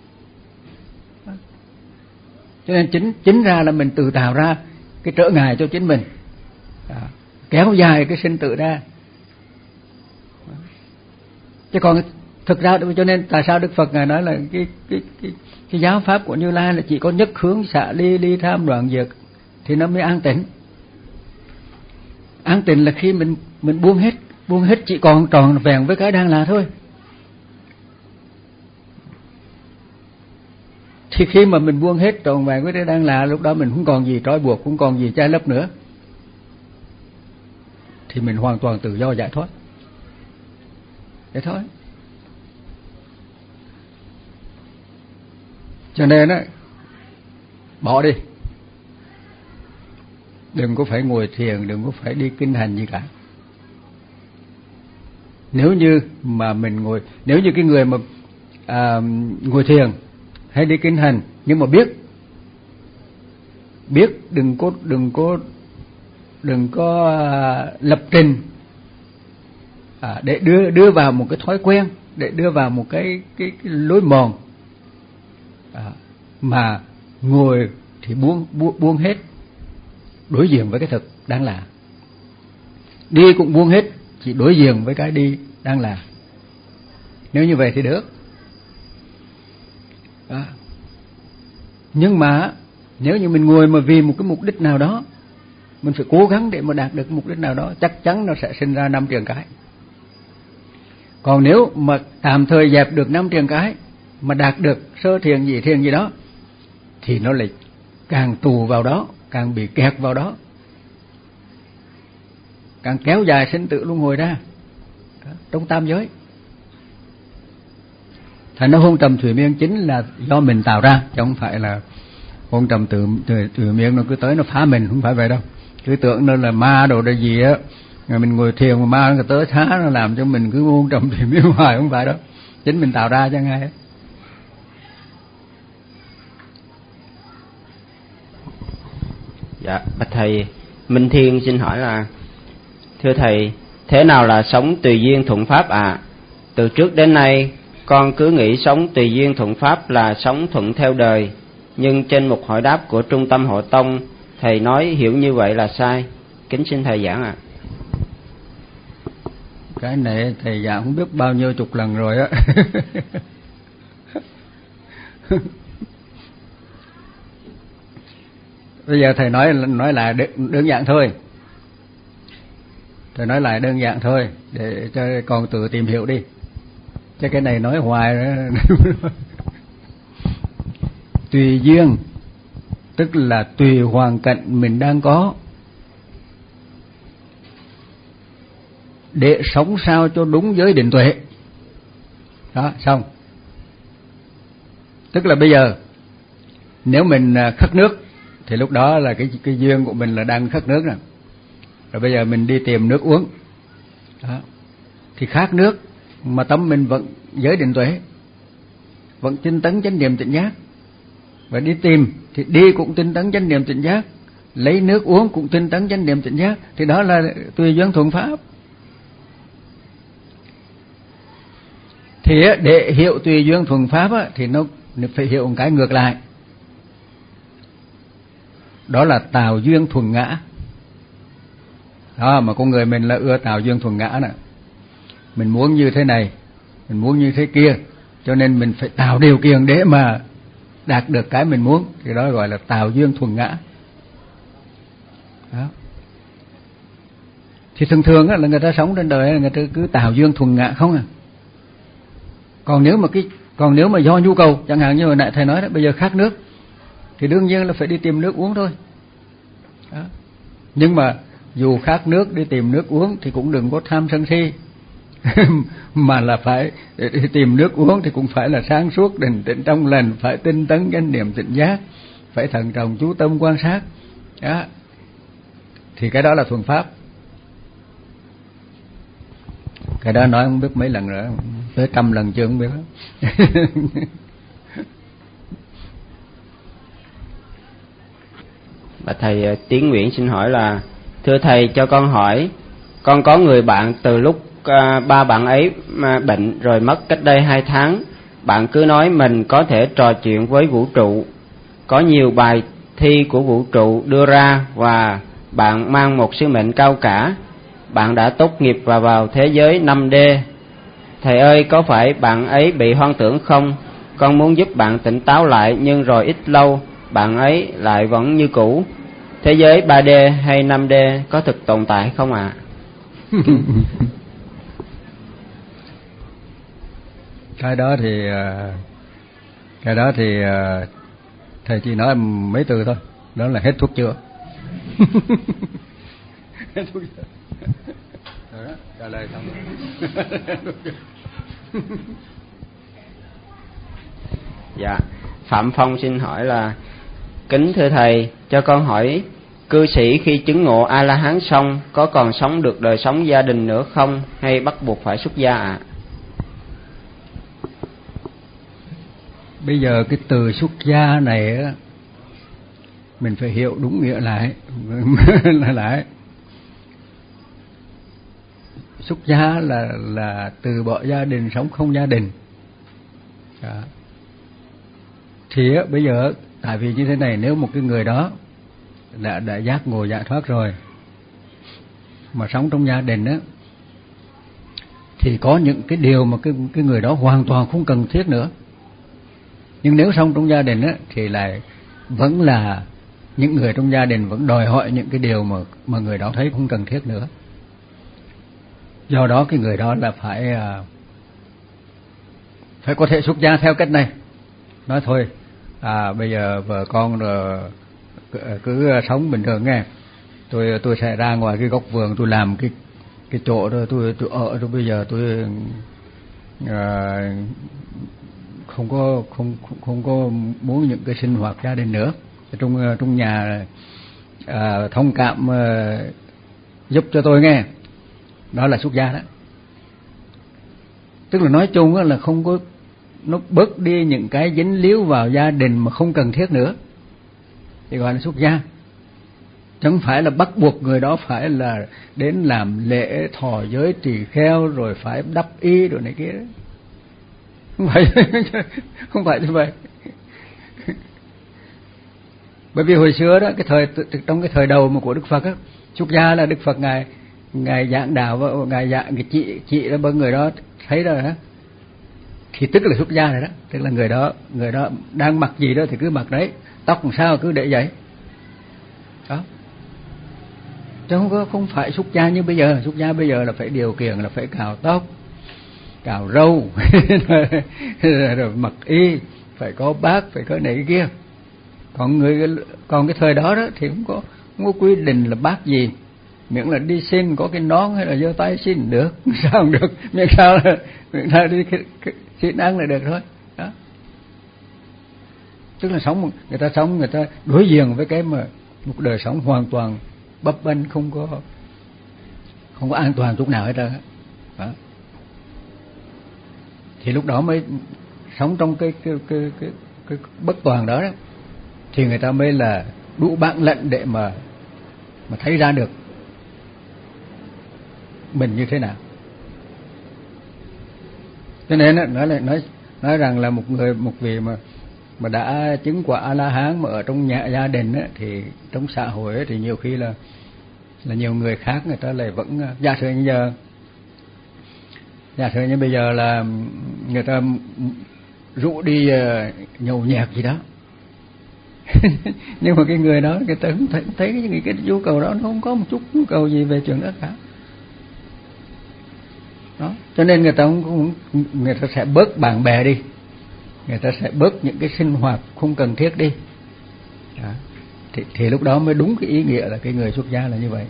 Cho nên chính chính ra là mình tự tạo ra cái trở ngại cho chính mình, à, kéo dài cái sinh tử ra. Chứ còn Thực ra cho nên tại sao Đức Phật ngài nói là cái cái cái cái giáo pháp của Như Lai là chỉ có nhất hướng xả ly, ly tham đoạn diệt thì nó mới an tịnh. An tịnh là khi mình mình buông hết, buông hết chỉ còn tròn vẹn với cái đang là thôi. Thì khi mà mình buông hết tròn vẹn với cái đang là, lúc đó mình không còn gì trói buộc, không còn gì che lấp nữa, thì mình hoàn toàn tự do giải thoát. Thế thôi. Cho nên á, bỏ đi, đừng có phải ngồi thiền, đừng có phải đi kinh hành gì cả. Nếu như mà mình ngồi, nếu như cái người mà à, ngồi thiền hay đi kinh hành nhưng mà biết biết đừng có đừng có đừng có à, lập trình à, để đưa đưa vào một cái thói quen, để đưa vào một cái cái, cái lối mòn, à, mà ngồi thì buông, buông buông hết, đối diện với cái thực đang là. Đi cũng buông hết, chỉ đối diện với cái đi đang là. Nếu như vậy thì được. À. Nhưng mà nếu như mình ngồi mà vì một cái mục đích nào đó, mình phải cố gắng để mà đạt được mục đích nào đó, chắc chắn nó sẽ sinh ra năm triền cái. Còn nếu mà tạm thời dẹp được năm triền cái, mà đạt được sơ thiền gì thiền gì đó, thì nó lại càng tù vào đó, càng bị kẹt vào đó, càng kéo dài sinh tử luân hồi ra trong tam giới. Thành nó hôn trầm thủy miên chính là do mình tạo ra, chứ không phải là hôn trầm tự thủy miên nó cứ tới nó phá mình, không phải vậy đâu. Cứ tưởng nó là ma đồ đây gì á, rồi mình ngồi thiền mà ma nó tới phá, nó làm cho mình cứ hôn trầm thủy miên hoài, không phải đâu, chính mình tạo ra cho ngay. Dạ, bạch thầy, Minh Thiên xin hỏi là, thưa thầy, thế nào là sống tùy duyên thuận pháp ạ? À? Từ trước đến nay con cứ nghĩ sống tùy duyên thuận pháp là sống thuận theo đời, nhưng trên một hỏi đáp của Trung tâm Hộ Tông, thầy nói hiểu như vậy là sai. Kính xin thầy giảng ạ. À. Cái này thầy giảng không biết bao nhiêu chục lần rồi á. Bây giờ thầy nói nói lại đơn giản thôi. Thầy nói lại đơn giản thôi để cho con tự tìm hiểu đi. Chứ cái này nói hoài nữa. Tùy duyên tức là tùy hoàn cảnh mình đang có, để sống sao cho đúng giới định tuệ. Đó, xong. Tức là bây giờ nếu mình khát nước thì lúc đó là cái cái duyên của mình là đang khát nước rồi. Rồi bây giờ mình đi tìm nước uống. Đó. Thì khát nước mà tâm mình vẫn giới định tuệ, vẫn tinh tấn chánh niệm tỉnh giác. Và đi tìm thì đi cũng tinh tấn chánh niệm tỉnh giác, lấy nước uống cũng tinh tấn chánh niệm tỉnh giác, thì đó là tùy duyên thuận pháp. Thì để hiểu tùy duyên thuận pháp á, thì nó phải hiểu một cái ngược lại, đó là tạo duyên thuận ngã. Đó, mà con người mình là ưa tạo duyên thuận ngã nè. Mình muốn như thế này, mình muốn như thế kia, cho nên mình phải tạo điều kiện để mà đạt được cái mình muốn, thì đó gọi là tạo duyên thuận ngã. Đó. Thì thường thường á, là người ta sống trên đời là người ta cứ tạo duyên thuận ngã không à. Còn nếu mà cái còn nếu mà do nhu cầu, chẳng hạn như hồi nãy thầy nói đó, bây giờ khát nước thì đương nhiên là phải đi tìm nước uống thôi. Đó. Nhưng mà dù khát nước đi tìm nước uống thì cũng đừng có tham sân si. Mà là phải đi tìm nước uống thì cũng phải là sáng suốt, định tĩnh trong lành, phải tinh tấn chánh niệm tỉnh giác, phải thận trọng chú tâm quan sát. Đó. Thì cái đó là thuận pháp. Cái đó nói không biết mấy lần nữa, tới trăm lần chưa không biết. Bà thầy Tiến Nguyễn xin hỏi là, thưa thầy cho con hỏi, con có người bạn từ lúc à, ba bạn ấy mà bệnh rồi mất cách đây hai tháng. Bạn cứ nói mình có thể trò chuyện với vũ trụ, có nhiều bài thi của vũ trụ đưa ra, và bạn mang một sứ mệnh cao cả. Bạn đã tốt nghiệp và vào thế giới năm D. Thầy ơi, có phải bạn ấy bị hoang tưởng không? Con muốn giúp bạn tỉnh táo lại, nhưng rồi ít lâu bạn ấy lại vẫn như cũ. Thế giới ba D hay năm D có thực tồn tại không ạ? À? Cái đó thì cái đó thì thầy chỉ nói mấy từ thôi, đó là hết thuốc chữa. Hết thuốc chữa. Đó, trả lời xong rồi. Dạ, Phạm Phong xin hỏi là: kính thưa thầy, cho con hỏi, cư sĩ khi chứng ngộ A La Hán xong có còn sống được đời sống gia đình nữa không, hay bắt buộc phải xuất gia ạ? À? Bây giờ cái từ xuất gia này á, mình phải hiểu đúng nghĩa lại. là lại xuất gia là là từ bỏ gia đình, sống không gia đình. Đó. Thì á, bây giờ tại vì như thế này, nếu một cái người đó đã đã giác ngộ giải thoát rồi mà sống trong gia đình á, thì có những cái điều mà cái cái người đó hoàn toàn không cần thiết nữa. Nhưng nếu sống trong gia đình á, thì lại vẫn là những người trong gia đình vẫn đòi hỏi những cái điều mà mà người đó thấy không cần thiết nữa. Do đó cái người đó là phải phải có thể xuất gia theo cách này. Nói thôi, à bây giờ vợ con rồi cứ, cứ sống bình thường nghe. Tôi tôi sẽ ra ngoài cái góc vườn, tôi làm cái cái chỗ đó tôi tôi ở rồi, bây giờ tôi à, không có không không không có muốn những cái sinh hoạt gia đình nữa. Trong trong nhà à, thông cảm à, giúp cho tôi nghe. Đó là xuất gia đó. Tức là nói chung là không có, nó bớt đi những cái dính líu vào gia đình mà không cần thiết nữa, thì gọi là xuất gia. Chẳng phải là bắt buộc người đó phải là đến làm lễ thọ giới trì kheo rồi phải đắp y rồi này kia. Không phải không phải như vậy. Bởi vì hồi xưa đó, cái thời trong cái thời đầu mà của Đức Phật á, xuất gia là Đức Phật ngài ngài giảng đạo và ngài giảng cái chị chị đó, bởi người đó thấy rồi đó, thì tức là xuất gia rồi đó. Tức là người đó người đó đang mặc gì đó thì cứ mặc đấy, tóc làm sao cứ để vậy đó, chứ không có không phải xuất gia như bây giờ. Xuất gia bây giờ là phải điều kiện là phải cạo tóc, cạo râu, rồi, rồi mặc y, phải có bát, phải có này cái kia. Còn người còn cái thời đó đó thì không có không có quy định là bát gì, miễn là đi xin có cái nón hay là giơ tay xin được, sao không được, miễn sao là miễn sao đi xin ăn là được thôi đó. Tức là sống người ta sống người ta đối diện với cái mà một đời sống hoàn toàn bấp bênh, không có không có an toàn chút nào hết trơn đó. Thì lúc đó mới sống trong cái cái cái cái, cái bất toàn đó đó, thì người ta mới là đủ bản lĩnh để mà mà thấy ra được mình như thế nào. Cho nên nói là nói nói rằng là một người một vị mà mà đã chứng quả A La Hán mà ở trong nhà gia đình á, thì trong xã hội á, thì nhiều khi là là nhiều người khác người ta lại vẫn giả sử như giờ giả sử như bây giờ là người ta rủ đi nhậu nhẹt gì đó. Nhưng mà cái người đó người ta không thấy, thấy cái, cái nhu cầu đó nó không có một chút nhu cầu gì về chuyện đó cả đó. Cho nên người ta không, người ta sẽ bớt bạn bè đi, người ta sẽ bớt những cái sinh hoạt không cần thiết đi đó. Thì, thì lúc đó mới đúng cái ý nghĩa là cái người xuất gia là như vậy.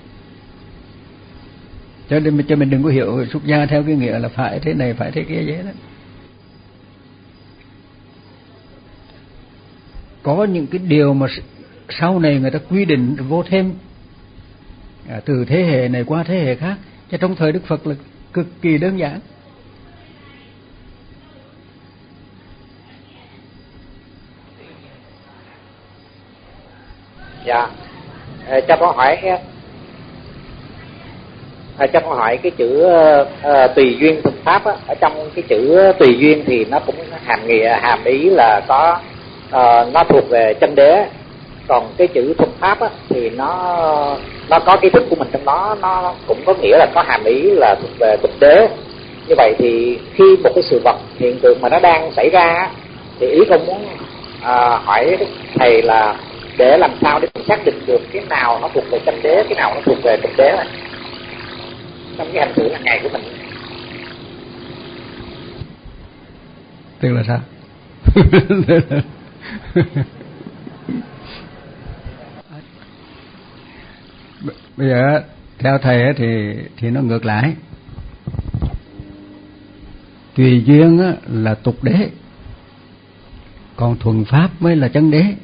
Cho nên cho mình đừng có hiểu xuất gia theo cái nghĩa là phải thế này phải thế kia vậy đó. Có những cái điều mà sau này người ta quy định vô thêm à, từ thế hệ này qua thế hệ khác, chứ trong thời Đức Phật là cực kỳ đơn giản. Dạ, à, cho con hỏi à, cho con hỏi cái chữ à, tùy duyên thực pháp á, ở trong cái chữ tùy duyên thì nó cũng hàm nghĩa hàm ý là có à, nó thuộc về chân đế, còn cái chữ thuật pháp á, thì nó nó có cái thức của mình trong đó, nó cũng có nghĩa là có hàm ý là thuộc về tục đế. Như vậy thì khi một cái sự vật hiện tượng mà nó đang xảy ra thì ý con muốn à, hỏi thầy là để làm sao để mình xác định được cái nào nó thuộc về chân đế, cái nào nó thuộc về tục đế này trong cái hành xử hàng ngày của mình. Tức là sao? Bây giờ theo thầy thì thì nó ngược lại. Tùy duyên là tục đế, còn thuần pháp mới là chân đế.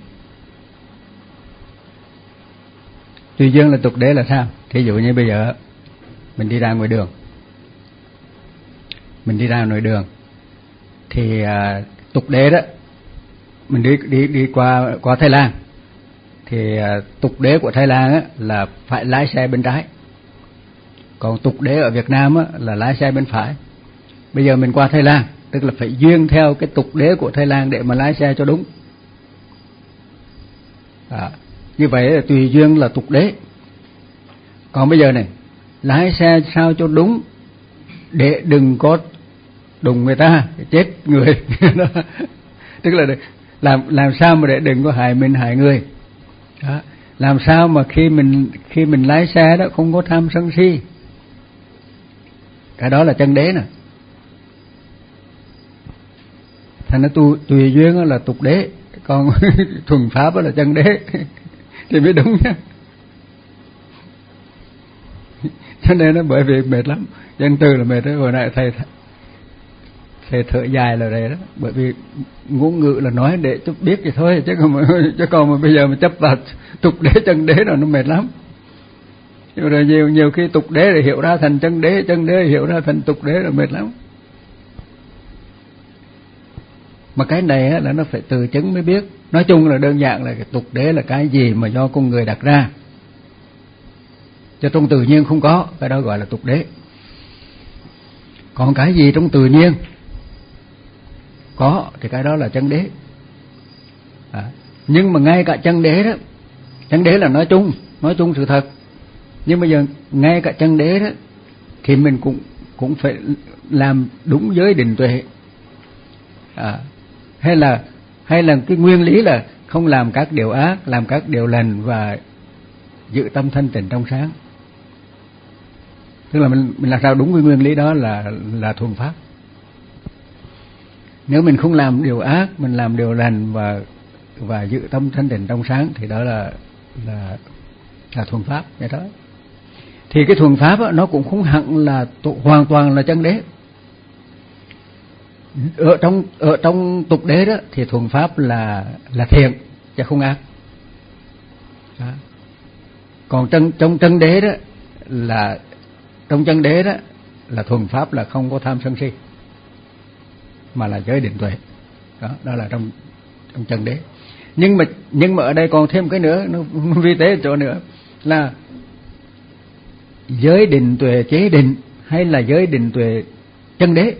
Tùy duyên là tục đế là sao? Thí dụ như bây giờ mình đi ra ngoài đường, mình đi ra ngoài đường thì à, tục đế đó, mình đi đi đi qua qua Thái Lan thì à, tục đế của Thái Lan á, là phải lái xe bên trái, còn tục đế ở Việt Nam á, là lái xe bên phải. Bây giờ mình qua Thái Lan, tức là phải duyên theo cái tục đế của Thái Lan để mà lái xe cho đúng. À, như vậy là tùy duyên là tục đế. Còn bây giờ này, lái xe sao cho đúng để đừng có đụng người ta, chết người. Tức là làm làm sao mà để đừng có hại mình hại người. Đó. Làm sao mà khi mình khi mình lái xe đó không có tham sân si. Cái đó là chân đế nè. Thành nó tu, tùy duyên là tục đế, còn thuần pháp là chân đế thì mới đúng nhá. Cho nên nó bởi vì mệt lắm, dân từ là mệt đó. Hồi nãy thầy thầy thở dài là đây đó, bởi vì ngôn ngữ là nói để chút biết vậy thôi, chứ còn mà, chứ còn mà bây giờ mà chấp vào tục đế chân đế rồi nó mệt lắm. Nhưng rồi nhiều nhiều khi tục đế thì hiểu ra thành chân đế, chân đế hiểu ra thành tục đế là mệt lắm. Mà cái này á, là nó phải từ chứng mới biết. Nói chung là đơn giản là cái tục đế là cái gì mà do con người đặt ra, cho trong tự nhiên không có, cái đó gọi là tục đế. Còn cái gì trong tự nhiên có thì cái đó là chân đế. À, nhưng mà ngay cả chân đế đó, chân đế là nói chung, nói chung sự thật. Nhưng bây giờ ngay cả chân đế đó thì mình cũng cũng phải làm đúng giới định tuệ. À, hay là hay là cái nguyên lý là không làm các điều ác, làm các điều lành và giữ tâm thanh tịnh trong sáng. Tức là mình mình làm sao đúng cái nguyên lý đó là là thuần pháp. Nếu mình không làm điều ác, mình làm điều lành và và giữ tâm thanh tịnh trong sáng thì đó là là là thuần pháp vậy đó. Thì cái thuần pháp đó, nó cũng không hẳn là hoàn toàn là chân đế. Ở trong ở trong tục đế đó thì thuần pháp là là thiện chứ không ác. Đó. Còn trong trong chân đế đó là trong chân đế đó là thuần pháp là không có tham sân si, mà là giới định tuệ. Đó, đó là trong trong chân đế. Nhưng mà nhưng mà ở đây còn thêm cái nữa, nó vi tế chỗ nữa là giới định tuệ chế định hay là giới định tuệ chân đế.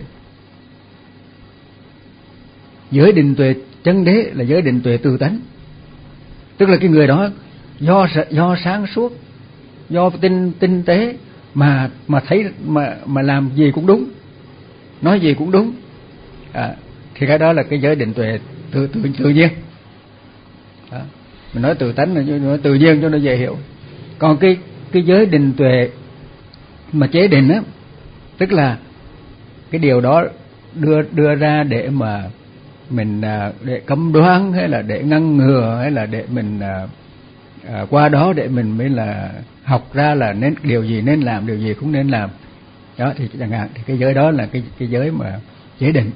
Giới định tuệ chân đế là giới định tuệ tự tánh, tức là cái người đó do do sáng suốt, do tinh tinh tế mà mà thấy mà mà làm gì cũng đúng, nói gì cũng đúng. À, thì cái đó là cái giới định tuệ tự tự, tự nhiên. Đó. Mình nói tự tánh là nói tự nhiên cho nó dễ hiểu. Còn cái cái giới định tuệ mà chế định á, tức là cái điều đó đưa đưa ra để mà mình để cấm đoán, hay là để ngăn ngừa, hay là để mình à, qua đó để mình mới là học ra là nên điều gì nên làm, điều gì cũng nên làm. Đó thì chẳng hạn thì cái giới đó là cái cái giới mà chế định.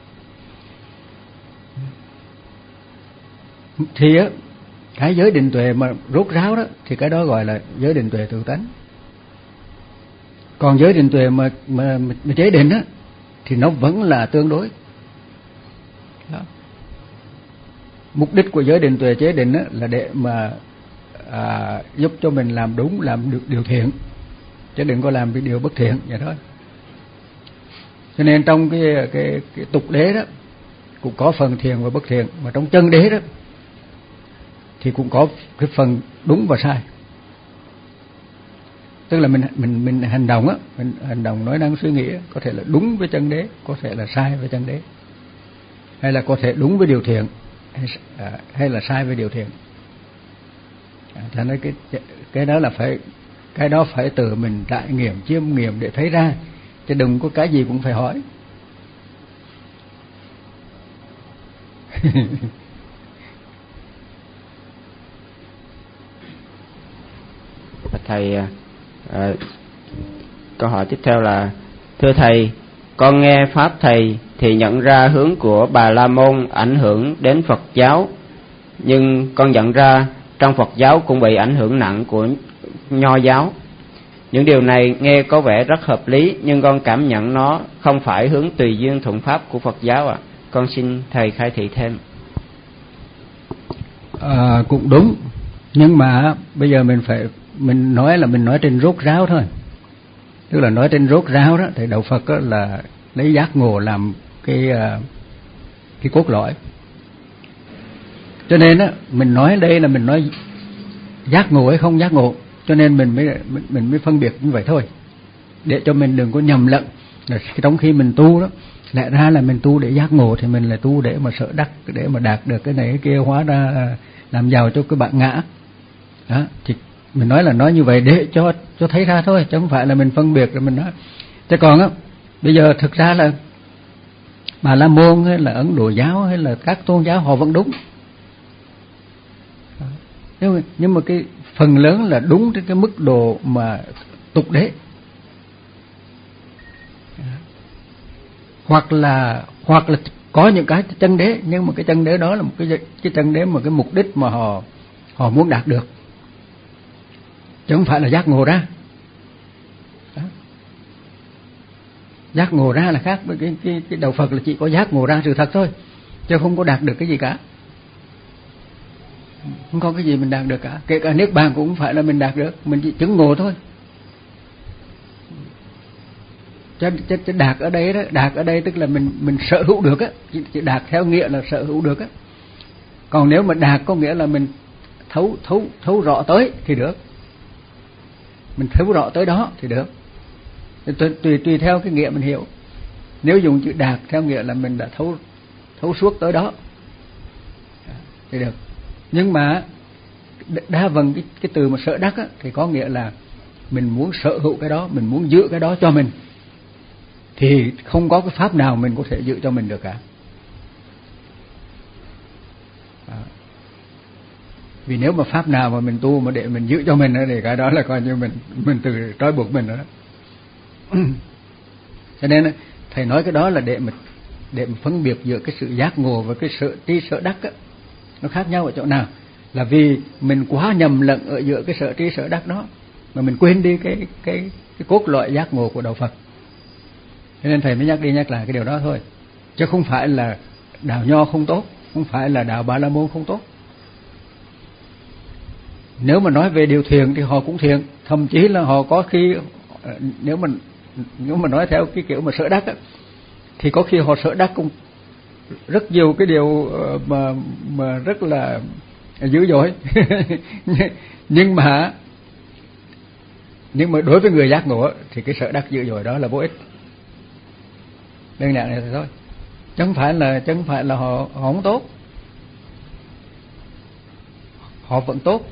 Thì á, cái giới định tuệ mà rốt ráo đó thì cái đó gọi là giới định tuệ tự tánh. Còn giới định tuệ mà mà, mà chế định á thì nó vẫn là tương đối. Đó. Mục đích của giới định tuệ chế định á là để mà à, giúp cho mình làm đúng, làm được điều thiện, chứ đừng có làm cái điều bất thiện vậy thôi. Cho nên trong cái cái cái tục đế đó cũng có phần thiện và bất thiện, mà trong chân đế đó thì cũng có cái phần đúng và sai. tức là mình mình mình hành động á, mình hành động nói năng suy nghĩ á, có thể là đúng với chân đế, có thể là sai với chân đế, hay là có thể đúng với điều thiện, hay, à, hay là sai với điều thiện. À, cho nên cái cái đó là phải cái đó phải tự mình trải nghiệm, chiêm nghiệm để thấy ra, chứ đừng có cái gì cũng phải hỏi. Thầy, à, câu hỏi tiếp theo là: thưa thầy, con nghe pháp thầy thì nhận ra hướng của Bà La Môn ảnh hưởng đến Phật giáo, nhưng con nhận ra trong Phật giáo cũng bị ảnh hưởng nặng của Nho giáo. Những điều này nghe có vẻ rất hợp lý, nhưng con cảm nhận nó không phải hướng tùy duyên thuận pháp của Phật giáo ạ. À. Con xin thầy khai thị thêm. À, cũng đúng, nhưng mà bây giờ mình phải mình nói là mình nói trên rốt ráo thôi, tức là nói trên rốt ráo đó thì đạo Phật đó là lấy giác ngộ làm cái cái cốt lõi, cho nên á mình nói đây là mình nói giác ngộ hay không giác ngộ, cho nên mình mới mình, mình mới phân biệt như vậy thôi, để cho mình đừng có nhầm lẫn. Trong khi mình tu đó, lẽ ra là mình tu để giác ngộ thì mình là tu để mà sợ đắc, để mà đạt được cái này cái kia, hóa ra làm giàu cho cái bạn ngã đó. Thì mình nói là nói như vậy để cho cho thấy ra thôi, chứ không phải là mình phân biệt rồi mình nói. Chứ còn á bây giờ thực ra là Bà La Môn hay là Ấn Độ giáo hay là các tôn giáo họ vẫn đúng, nhưng mà, nhưng mà cái phần lớn là đúng trên cái mức độ mà tục đế, hoặc là hoặc là có những cái chân đế, nhưng mà cái chân đế đó là một cái cái chân đế mà cái mục đích mà họ họ muốn đạt được, chứ không phải là giác ngộ ra. Đó. Giác ngộ ra là khác với cái, cái cái đạo Phật là chỉ có giác ngộ ra sự thật thôi, chứ không có đạt được cái gì cả, không có cái gì mình đạt được cả, kể cả niết bàn cũng không phải là mình đạt được, mình chỉ chứng ngộ thôi. Chứ, chứ, chứ đạt ở đây đó, đạt ở đây tức là mình mình sở hữu được á, chỉ, chỉ đạt theo nghĩa là sở hữu được á. Còn nếu mà đạt có nghĩa là mình thấu thấu thấu rõ tới thì được, mình thấu rõ tới đó thì được, tùy tùy tùy theo cái nghĩa mình hiểu. Nếu dùng chữ đạt theo nghĩa là mình đã thấu thấu suốt tới đó thì được. Nhưng mà đa phần cái cái từ mà sở đắc á, thì có nghĩa là mình muốn sở hữu cái đó, mình muốn giữ cái đó cho mình, thì không có cái pháp nào mình có thể giữ cho mình được cả. Đó. Vì nếu mà pháp nào mà mình tu mà để mình giữ cho mình đó, thì cái đó là coi như mình mình tự trói buộc mình đó. Cho nên thầy nói cái đó là để mà để mà phân biệt giữa cái sự giác ngộ và cái sự tri sở đắc á, nó khác nhau ở chỗ nào? Là vì mình quá nhầm lẫn ở giữa cái sở tri sở đắc đó, mà mình quên đi cái cái cái cốt lõi giác ngộ của đạo Phật. Cho nên thầy mới nhắc đi nhắc lại cái điều đó thôi, chứ không phải là đạo Nho không tốt, không phải là đạo Bà La Môn không tốt. Nếu mà nói về điều thiện thì họ cũng thiện, thậm chí là họ có khi nếu mà nếu mà nói theo cái kiểu mà sở đắc á, thì có khi họ sở đắc cũng rất nhiều cái điều mà mà rất là dữ dội. nhưng mà nhưng mà đối với người giác ngộ thì cái sở đắc dữ dội đó là vô ích, đơn giản này thôi, chứ không phải là chứ không phải là họ họ không tốt, họ vẫn tốt.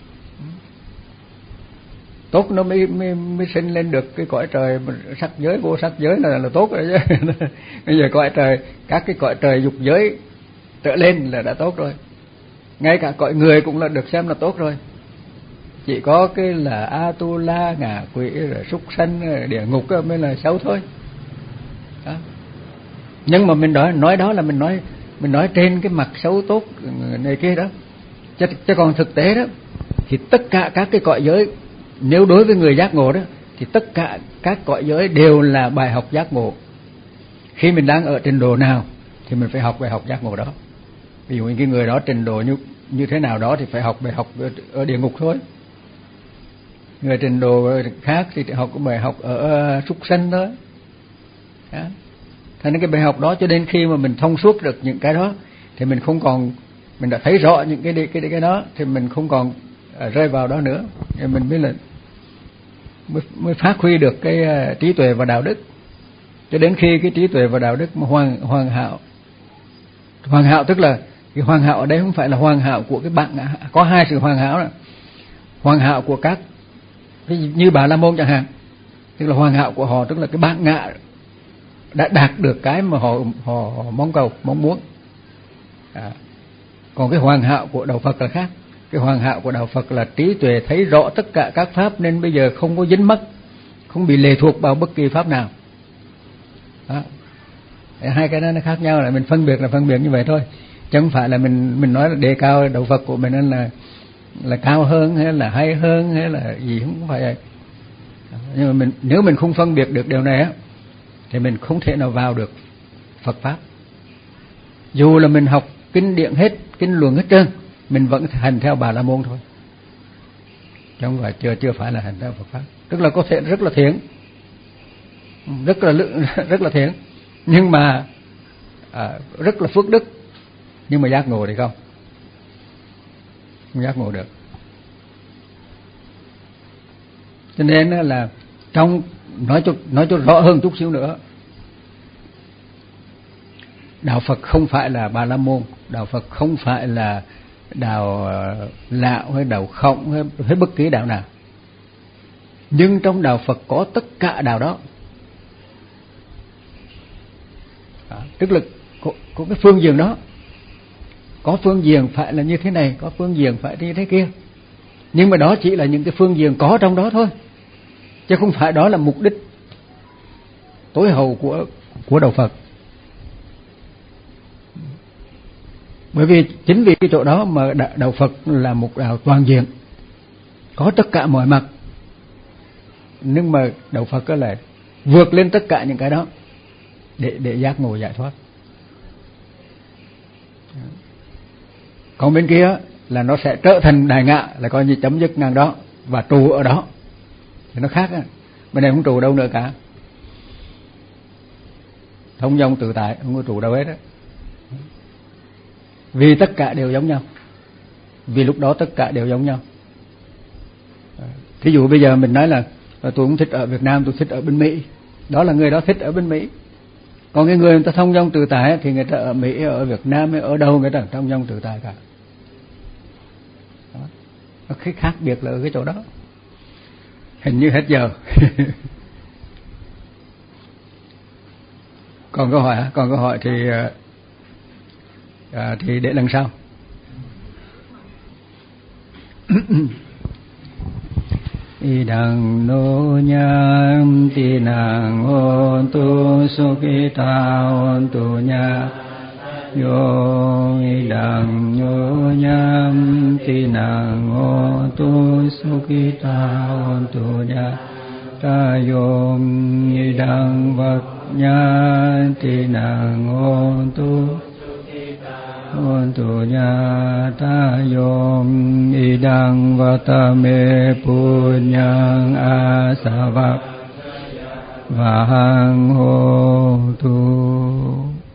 Tốt nó mới, mới mới sinh lên được cái cõi trời sắc giới vô sắc giới là là tốt rồi chứ. Bây giờ cõi trời, các cái cõi trời dục giới trở lên là đã tốt rồi, ngay cả cõi người cũng là được xem là tốt rồi, chỉ có cái là Atula, ngạ quỷ, rồi súc sanh, rồi địa ngục mới là xấu thôi. Đó. Nhưng mà mình nói nói đó là mình nói mình nói trên cái mặt xấu tốt này kia đó, chứ, chứ còn thực tế đó thì tất cả các cái cõi giới, nếu đối với người giác ngộ đó thì tất cả các cõi giới đều là bài học giác ngộ. Khi mình đang ở trình độ nào thì mình phải học bài học giác ngộ đó. Ví dụ như cái người đó trình độ như như thế nào đó thì phải học bài học ở, ở địa ngục thôi. Người trình độ khác thì học bài học ở súc sanh thôi. Đó. Thế nên cái bài học đó, cho đến khi mà mình thông suốt được những cái đó thì mình không còn, mình đã thấy rõ những cái cái cái, cái đó thì mình không còn rơi vào đó nữa, thì mình mới là mới, mới phát huy được cái uh, trí tuệ và đạo đức. Cho đến khi cái trí tuệ và đạo đức mà hoàn hoàn hảo, hoàn hảo tức là cái hoàn hảo ở đây không phải là hoàn hảo của cái bạn, có hai sự hoàn hảo đó. Hoàn hảo của các như Bà La Môn chẳng hạn, tức là hoàn hảo của họ, tức là cái bản ngã đã đạt được cái mà họ họ, họ mong cầu mong muốn. À, còn cái hoàn hảo của đạo Phật là khác. Cái hoàn hảo của đạo Phật là trí tuệ thấy rõ tất cả các pháp, nên bây giờ không có dính mắc, không bị lệ thuộc vào bất kỳ pháp nào. Đó. Hai cái đó nó khác nhau, là mình phân biệt là phân biệt như vậy thôi, chứ không phải là mình mình nói là đề cao đạo Phật của mình nên là là cao hơn hay là hay hơn hay là gì, không phải vậy. Nhưng mà mình nếu mình không phân biệt được điều này á thì mình không thể nào vào được Phật pháp. Dù là mình học kinh điển hết, kinh luận hết trơn, mình vẫn hành theo Bà La Môn thôi, chứ không phải chưa chưa phải là hành theo Phật pháp. Tức là có thể rất là thiện, rất là rất là thiện, nhưng mà à, rất là phước đức, nhưng mà giác ngộ thì không, không giác ngộ được. Cho nên là trong nói cho nói cho rõ hơn chút xíu nữa, đạo Phật không phải là Bà La Môn, đạo Phật không phải là đạo Lão hay đạo Khổng hay, hay bất kỳ đạo nào, nhưng trong đạo Phật có tất cả đạo đó. Đó, tức là có, có cái phương diện đó, có phương diện phải là như thế này, có phương diện phải như thế kia, nhưng mà đó chỉ là những cái phương diện có trong đó thôi, chứ không phải đó là mục đích tối hậu của của đạo Phật. Bởi vì chính vì cái chỗ đó mà đạo Phật là một đạo toàn diện, có tất cả mọi mặt, nhưng mà đạo Phật có là vượt lên tất cả những cái đó để để giác ngộ giải thoát. Còn bên kia là nó sẽ trở thành đại ngã, là coi như chấm dứt ngang đó và trụ ở đó, thì nó khác á. Bên này không trụ đâu nữa cả, thông dong tự tại, không có trụ đâu hết á. Vì tất cả đều giống nhau, vì lúc đó tất cả đều giống nhau. Thí dụ bây giờ mình nói là tôi không thích ở Việt Nam, tôi thích ở bên Mỹ, đó là người đó thích ở bên Mỹ. Còn cái người người ta thông dong tự tại thì người ta ở Mỹ, ở Việt Nam, ở đâu người ta thông dong tự tại cả. Đó. Cái khác biệt là ở cái chỗ đó. Hình như hết giờ. Còn câu hỏi, còn câu hỏi thì à, thì để lần sau. Idang no nyam tinang ontu sukita ontu nya yo idang no nyam tinang ontu sukita ontu nya ta yom idang vat nya tinang ontu ontu nya ta yom idang vatame punyang asavak vahang hotu.